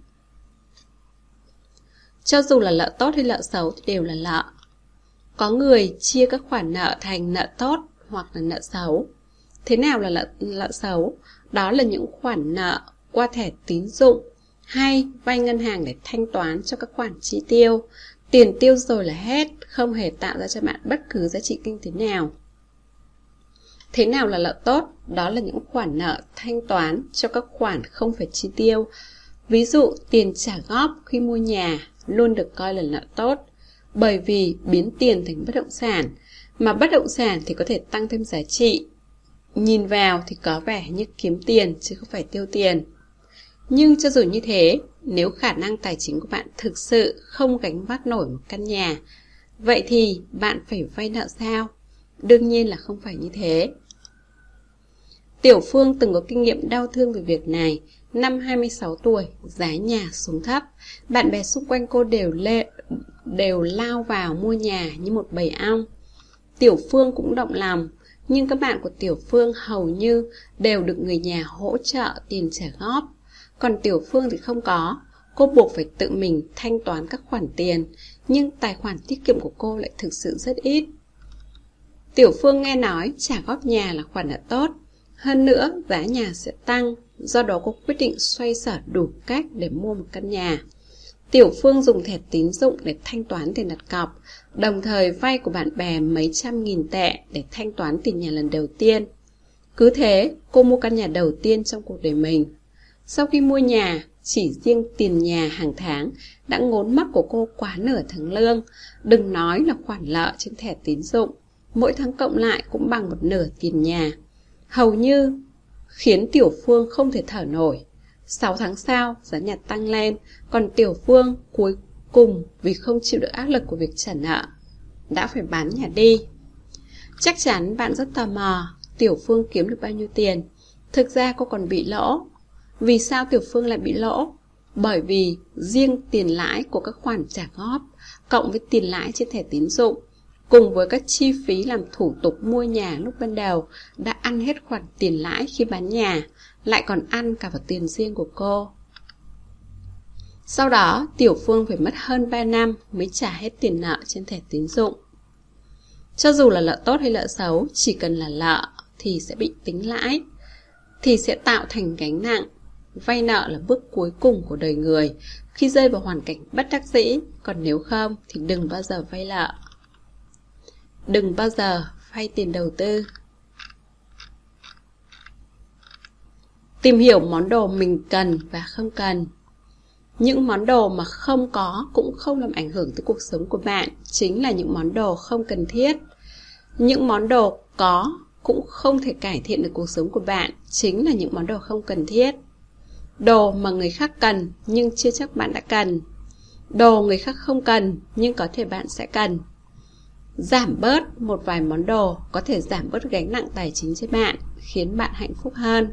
Cho dù là nợ tốt hay nợ xấu thì đều là nợ. Có người chia các khoản nợ thành nợ tốt hoặc là nợ xấu. Thế nào là nợ, nợ xấu? Đó là những khoản nợ qua thẻ tín dụng hay vay ngân hàng để thanh toán cho các khoản chi tiêu. Tiền tiêu rồi là hết, không hề tạo ra cho bạn bất cứ giá trị kinh tế nào. Thế nào là nợ tốt? Đó là những khoản nợ thanh toán cho các khoản không phải chi tiêu. Ví dụ tiền trả góp khi mua nhà luôn được coi là nợ tốt, bởi vì biến tiền thành bất động sản, mà bất động sản thì có thể tăng thêm giá trị. Nhìn vào thì có vẻ như kiếm tiền chứ không phải tiêu tiền. Nhưng cho dù như thế, nếu khả năng tài chính của bạn thực sự không gánh vác nổi một căn nhà, vậy thì bạn phải vay nợ sao? Đương nhiên là không phải như thế. Tiểu Phương từng có kinh nghiệm đau thương về việc này. Năm hai mươi sáu tuổi, giá nhà xuống thấp. Bạn bè xung quanh cô đều, lê, đều lao vào mua nhà như một bầy ong. Tiểu Phương cũng động lòng, nhưng các bạn của Tiểu Phương hầu như đều được người nhà hỗ trợ tiền trả góp. Còn Tiểu Phương thì không có, cô buộc phải tự mình thanh toán các khoản tiền, nhưng tài khoản tiết kiệm của cô lại thực sự rất ít. Tiểu Phương nghe nói trả góp nhà là khoản nợ tốt, hơn nữa giá nhà sẽ tăng, do đó cô quyết định xoay sở đủ cách để mua một căn nhà. Tiểu Phương dùng thẻ tín dụng để thanh toán tiền đặt cọc, đồng thời vay của bạn bè mấy trăm nghìn tệ để thanh toán tiền nhà lần đầu tiên. Cứ thế, cô mua căn nhà đầu tiên trong cuộc đời mình. Sau khi mua nhà, chỉ riêng tiền nhà hàng tháng đã ngốn mất của cô quá nửa tháng lương, đừng nói là khoản nợ trên thẻ tín dụng, mỗi tháng cộng lại cũng bằng một nửa tiền nhà. Hầu như khiến Tiểu Phương không thể thở nổi. Sáu tháng sau, giá nhà tăng lên, còn Tiểu Phương cuối cùng vì không chịu được áp lực của việc trả nợ, đã phải bán nhà đi. Chắc chắn bạn rất tò mò, Tiểu Phương kiếm được bao nhiêu tiền? Thực ra cô còn bị lỗ. Vì sao Tiểu Phương lại bị lỗ? Bởi vì riêng tiền lãi của các khoản trả góp, cộng với tiền lãi trên thẻ tín dụng, cùng với các chi phí làm thủ tục mua nhà lúc ban đầu, đã ăn hết khoản tiền lãi khi bán nhà, lại còn ăn cả vào tiền riêng của cô. Sau đó, Tiểu Phương phải mất hơn ba năm mới trả hết tiền nợ trên thẻ tín dụng. Cho dù là nợ tốt hay nợ xấu, chỉ cần là nợ thì sẽ bị tính lãi, thì sẽ tạo thành gánh nặng. Vay nợ là bước cuối cùng của đời người khi rơi vào hoàn cảnh bất đắc dĩ, còn nếu không thì đừng bao giờ vay nợ. Đừng bao giờ vay tiền đầu tư. Tìm hiểu món đồ mình cần và không cần. Những món đồ mà không có cũng không làm ảnh hưởng tới cuộc sống của bạn chính là những món đồ không cần thiết. Những món đồ có cũng không thể cải thiện được cuộc sống của bạn chính là những món đồ không cần thiết. Đồ mà người khác cần nhưng chưa chắc bạn đã cần. Đồ người khác không cần nhưng có thể bạn sẽ cần. Giảm bớt một vài món đồ có thể giảm bớt gánh nặng tài chính cho bạn, khiến bạn hạnh phúc hơn.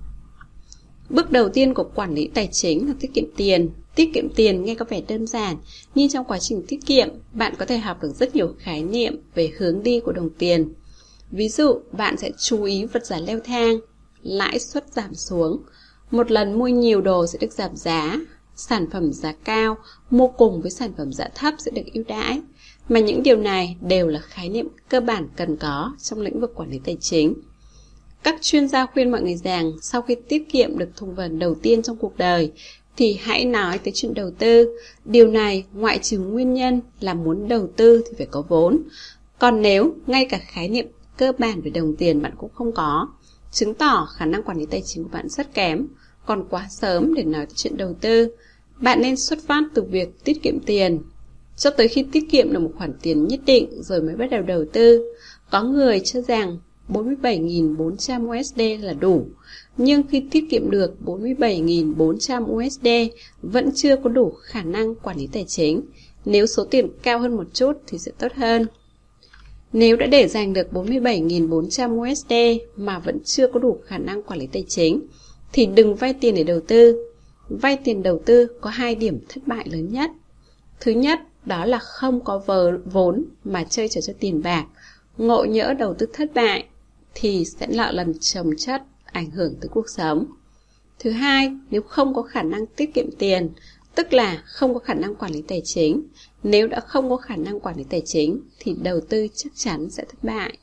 Bước đầu tiên của quản lý tài chính là tiết kiệm tiền. Tiết kiệm tiền nghe có vẻ đơn giản, nhưng trong quá trình tiết kiệm, bạn có thể học được rất nhiều khái niệm về hướng đi của đồng tiền. Ví dụ, bạn sẽ chú ý vật giá leo thang, lãi suất giảm xuống. Một lần mua nhiều đồ sẽ được giảm giá, sản phẩm giá cao mua cùng với sản phẩm giá thấp sẽ được ưu đãi. Mà những điều này đều là khái niệm cơ bản cần có trong lĩnh vực quản lý tài chính. Các chuyên gia khuyên mọi người rằng sau khi tiết kiệm được thùng vần đầu tiên trong cuộc đời thì hãy nói tới chuyện đầu tư. Điều này ngoại trừ nguyên nhân là muốn đầu tư thì phải có vốn. Còn nếu ngay cả khái niệm cơ bản về đồng tiền bạn cũng không có, chứng tỏ khả năng quản lý tài chính của bạn rất kém, còn quá sớm để nói tới chuyện đầu tư. Bạn nên xuất phát từ việc tiết kiệm tiền, cho tới khi tiết kiệm được một khoản tiền nhất định rồi mới bắt đầu đầu tư. Có người cho rằng bốn mươi bảy nghìn bốn trăm u ét đê là đủ, nhưng khi tiết kiệm được bốn mươi bảy nghìn bốn trăm u ét đê vẫn chưa có đủ khả năng quản lý tài chính. Nếu số tiền cao hơn một chút thì sẽ tốt hơn. Nếu đã để dành được bốn mươi bảy nghìn bốn trăm u ét đê mà vẫn chưa có đủ khả năng quản lý tài chính thì đừng vay tiền để đầu tư. Vay tiền đầu tư có hai điểm thất bại lớn nhất. Thứ nhất, đó là không có vốn mà chơi trò chơi tiền bạc. Ngộ nhỡ đầu tư thất bại thì sẽ nợ lần chồng chất, ảnh hưởng tới cuộc sống. Thứ hai, nếu không có khả năng tiết kiệm tiền, tức là không có khả năng quản lý tài chính. Nếu đã không có khả năng quản lý tài chính thì đầu tư chắc chắn sẽ thất bại.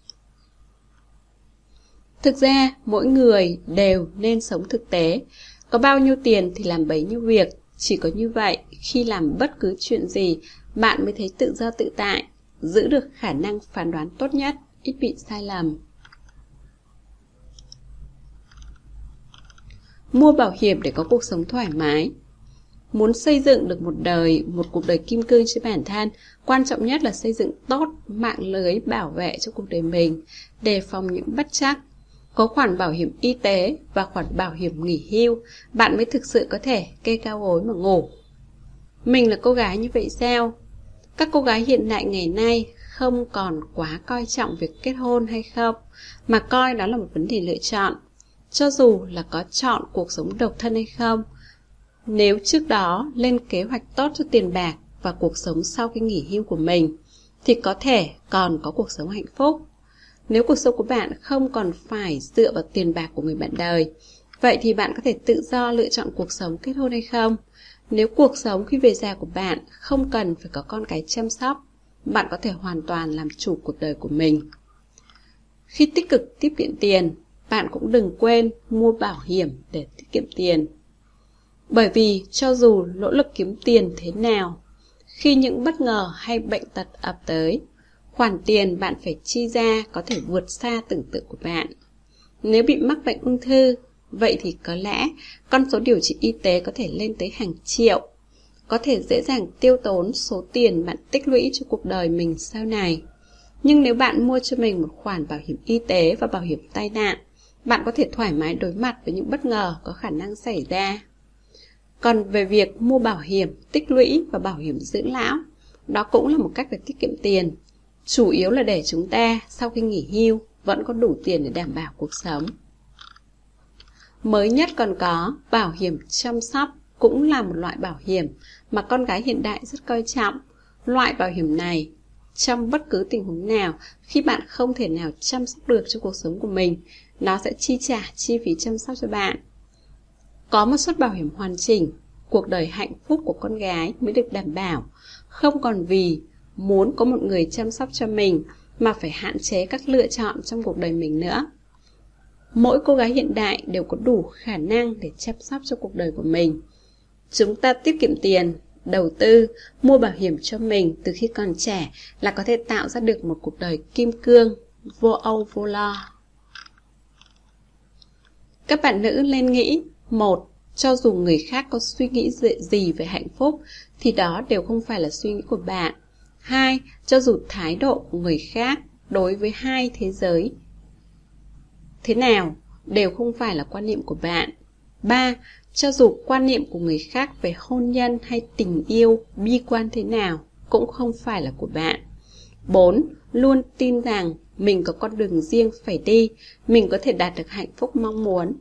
Thực ra, mỗi người đều nên sống thực tế. Có bao nhiêu tiền thì làm bấy nhiêu việc. Chỉ có như vậy, khi làm bất cứ chuyện gì, bạn mới thấy tự do tự tại, giữ được khả năng phán đoán tốt nhất, ít bị sai lầm. Mua bảo hiểm để có cuộc sống thoải mái. Muốn xây dựng được một đời, một cuộc đời kim cương cho bản thân, quan trọng nhất là xây dựng tốt mạng lưới bảo vệ cho cuộc đời mình, đề phòng những bất trắc. Có khoản bảo hiểm y tế và khoản bảo hiểm nghỉ hưu, bạn mới thực sự có thể kê cao gối mà ngủ. Mình là cô gái như vậy sao? Các cô gái hiện đại ngày nay không còn quá coi trọng việc kết hôn hay không, mà coi đó là một vấn đề lựa chọn. Cho dù là có chọn cuộc sống độc thân hay không, nếu trước đó lên kế hoạch tốt cho tiền bạc và cuộc sống sau khi nghỉ hưu của mình, thì có thể còn có cuộc sống hạnh phúc. Nếu cuộc sống của bạn không còn phải dựa vào tiền bạc của người bạn đời, vậy thì bạn có thể tự do lựa chọn cuộc sống kết hôn hay không. Nếu cuộc sống khi về già của bạn không cần phải có con cái chăm sóc, bạn có thể hoàn toàn làm chủ cuộc đời của mình. Khi tích cực tiết kiệm tiền, bạn cũng đừng quên mua bảo hiểm để tiết kiệm tiền. Bởi vì cho dù nỗ lực kiếm tiền thế nào, khi những bất ngờ hay bệnh tật ập tới, khoản tiền bạn phải chi ra có thể vượt xa tưởng tượng của bạn. Nếu bị mắc bệnh ung thư, vậy thì có lẽ con số điều trị y tế có thể lên tới hàng triệu, có thể dễ dàng tiêu tốn số tiền bạn tích lũy cho cuộc đời mình sau này. Nhưng nếu bạn mua cho mình một khoản bảo hiểm y tế và bảo hiểm tai nạn, bạn có thể thoải mái đối mặt với những bất ngờ có khả năng xảy ra. Còn về việc mua bảo hiểm tích lũy và bảo hiểm dưỡng lão, đó cũng là một cách để tiết kiệm tiền. Chủ yếu là để chúng ta sau khi nghỉ hưu vẫn có đủ tiền để đảm bảo cuộc sống. Mới nhất còn có bảo hiểm chăm sóc, cũng là một loại bảo hiểm mà con gái hiện đại rất coi trọng. Loại bảo hiểm này, trong bất cứ tình huống nào, khi bạn không thể nào chăm sóc được cho cuộc sống của mình, nó sẽ chi trả chi phí chăm sóc cho bạn. Có một suất bảo hiểm hoàn chỉnh, cuộc đời hạnh phúc của con gái mới được đảm bảo, không còn vì muốn có một người chăm sóc cho mình mà phải hạn chế các lựa chọn trong cuộc đời mình nữa. Mỗi cô gái hiện đại đều có đủ khả năng để chăm sóc cho cuộc đời của mình. Chúng ta tiết kiệm tiền, đầu tư, mua bảo hiểm cho mình từ khi còn trẻ là có thể tạo ra được một cuộc đời kim cương, vô âu vô lo. Các bạn nữ nên nghĩ, một, cho dù người khác có suy nghĩ gì về hạnh phúc thì đó đều không phải là suy nghĩ của bạn. Hai, cho dù thái độ của người khác đối với hai thế giới thế nào đều không phải là quan niệm của bạn. Ba, cho dù quan niệm của người khác về hôn nhân hay tình yêu bi quan thế nào cũng không phải là của bạn. Bốn, luôn tin rằng mình có con đường riêng phải đi, mình có thể đạt được hạnh phúc mong muốn.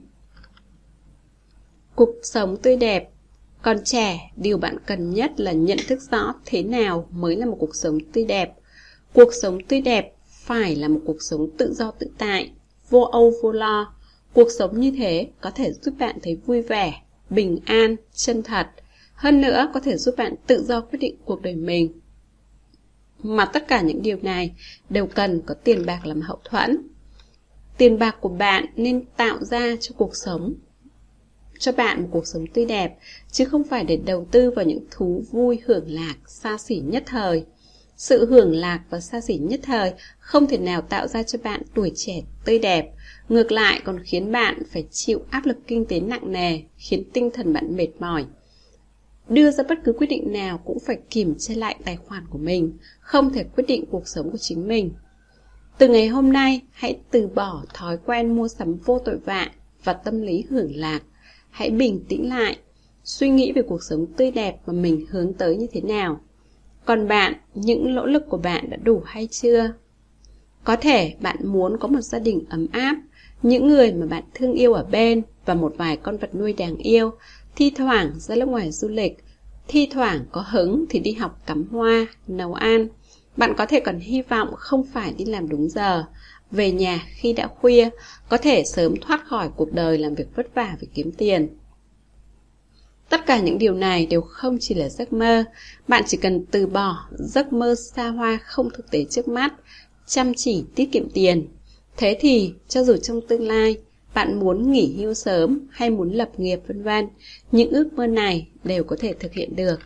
Cuộc sống tươi đẹp. Còn trẻ, điều bạn cần nhất là nhận thức rõ thế nào mới là một cuộc sống tươi đẹp. Cuộc sống tươi đẹp phải là một cuộc sống tự do tự tại, vô âu vô lo. Cuộc sống như thế có thể giúp bạn thấy vui vẻ, bình an, chân thật. Hơn nữa có thể giúp bạn tự do quyết định cuộc đời mình. Mà tất cả những điều này đều cần có tiền bạc làm hậu thuẫn. Tiền bạc của bạn nên tạo ra cho cuộc sống cho bạn một cuộc sống tươi đẹp, chứ không phải để đầu tư vào những thú vui hưởng lạc, xa xỉ nhất thời. Sự hưởng lạc và xa xỉ nhất thời không thể nào tạo ra cho bạn tuổi trẻ tươi đẹp, ngược lại còn khiến bạn phải chịu áp lực kinh tế nặng nề, khiến tinh thần bạn mệt mỏi. Đưa ra bất cứ quyết định nào cũng phải kiểm tra lại tài khoản của mình, không thể quyết định cuộc sống của chính mình. Từ ngày hôm nay, hãy từ bỏ thói quen mua sắm vô tội vạ và tâm lý hưởng lạc. Hãy bình tĩnh lại, suy nghĩ về cuộc sống tươi đẹp mà mình hướng tới như thế nào. Còn bạn, những nỗ lực của bạn đã đủ hay chưa? Có thể bạn muốn có một gia đình ấm áp, những người mà bạn thương yêu ở bên và một vài con vật nuôi đáng yêu, thi thoảng ra nước ngoài du lịch, thi thoảng có hứng thì đi học cắm hoa, nấu ăn. Bạn có thể còn hy vọng không phải đi làm đúng giờ, về nhà khi đã khuya, có thể sớm thoát khỏi cuộc đời làm việc vất vả để kiếm tiền. Tất cả những điều này đều không chỉ là giấc mơ, bạn chỉ cần từ bỏ giấc mơ xa hoa không thực tế trước mắt, chăm chỉ tiết kiệm tiền. Thế thì, cho dù trong tương lai, bạn muốn nghỉ hưu sớm hay muốn lập nghiệp vân vân, những ước mơ này đều có thể thực hiện được.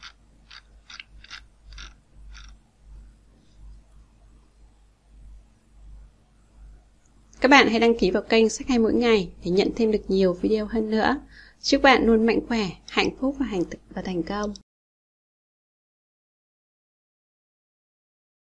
Các bạn hãy đăng ký vào kênh Sách Hay Mỗi Ngày để nhận thêm được nhiều video hơn nữa. Chúc bạn luôn mạnh khỏe, hạnh phúc và, hành và thành công.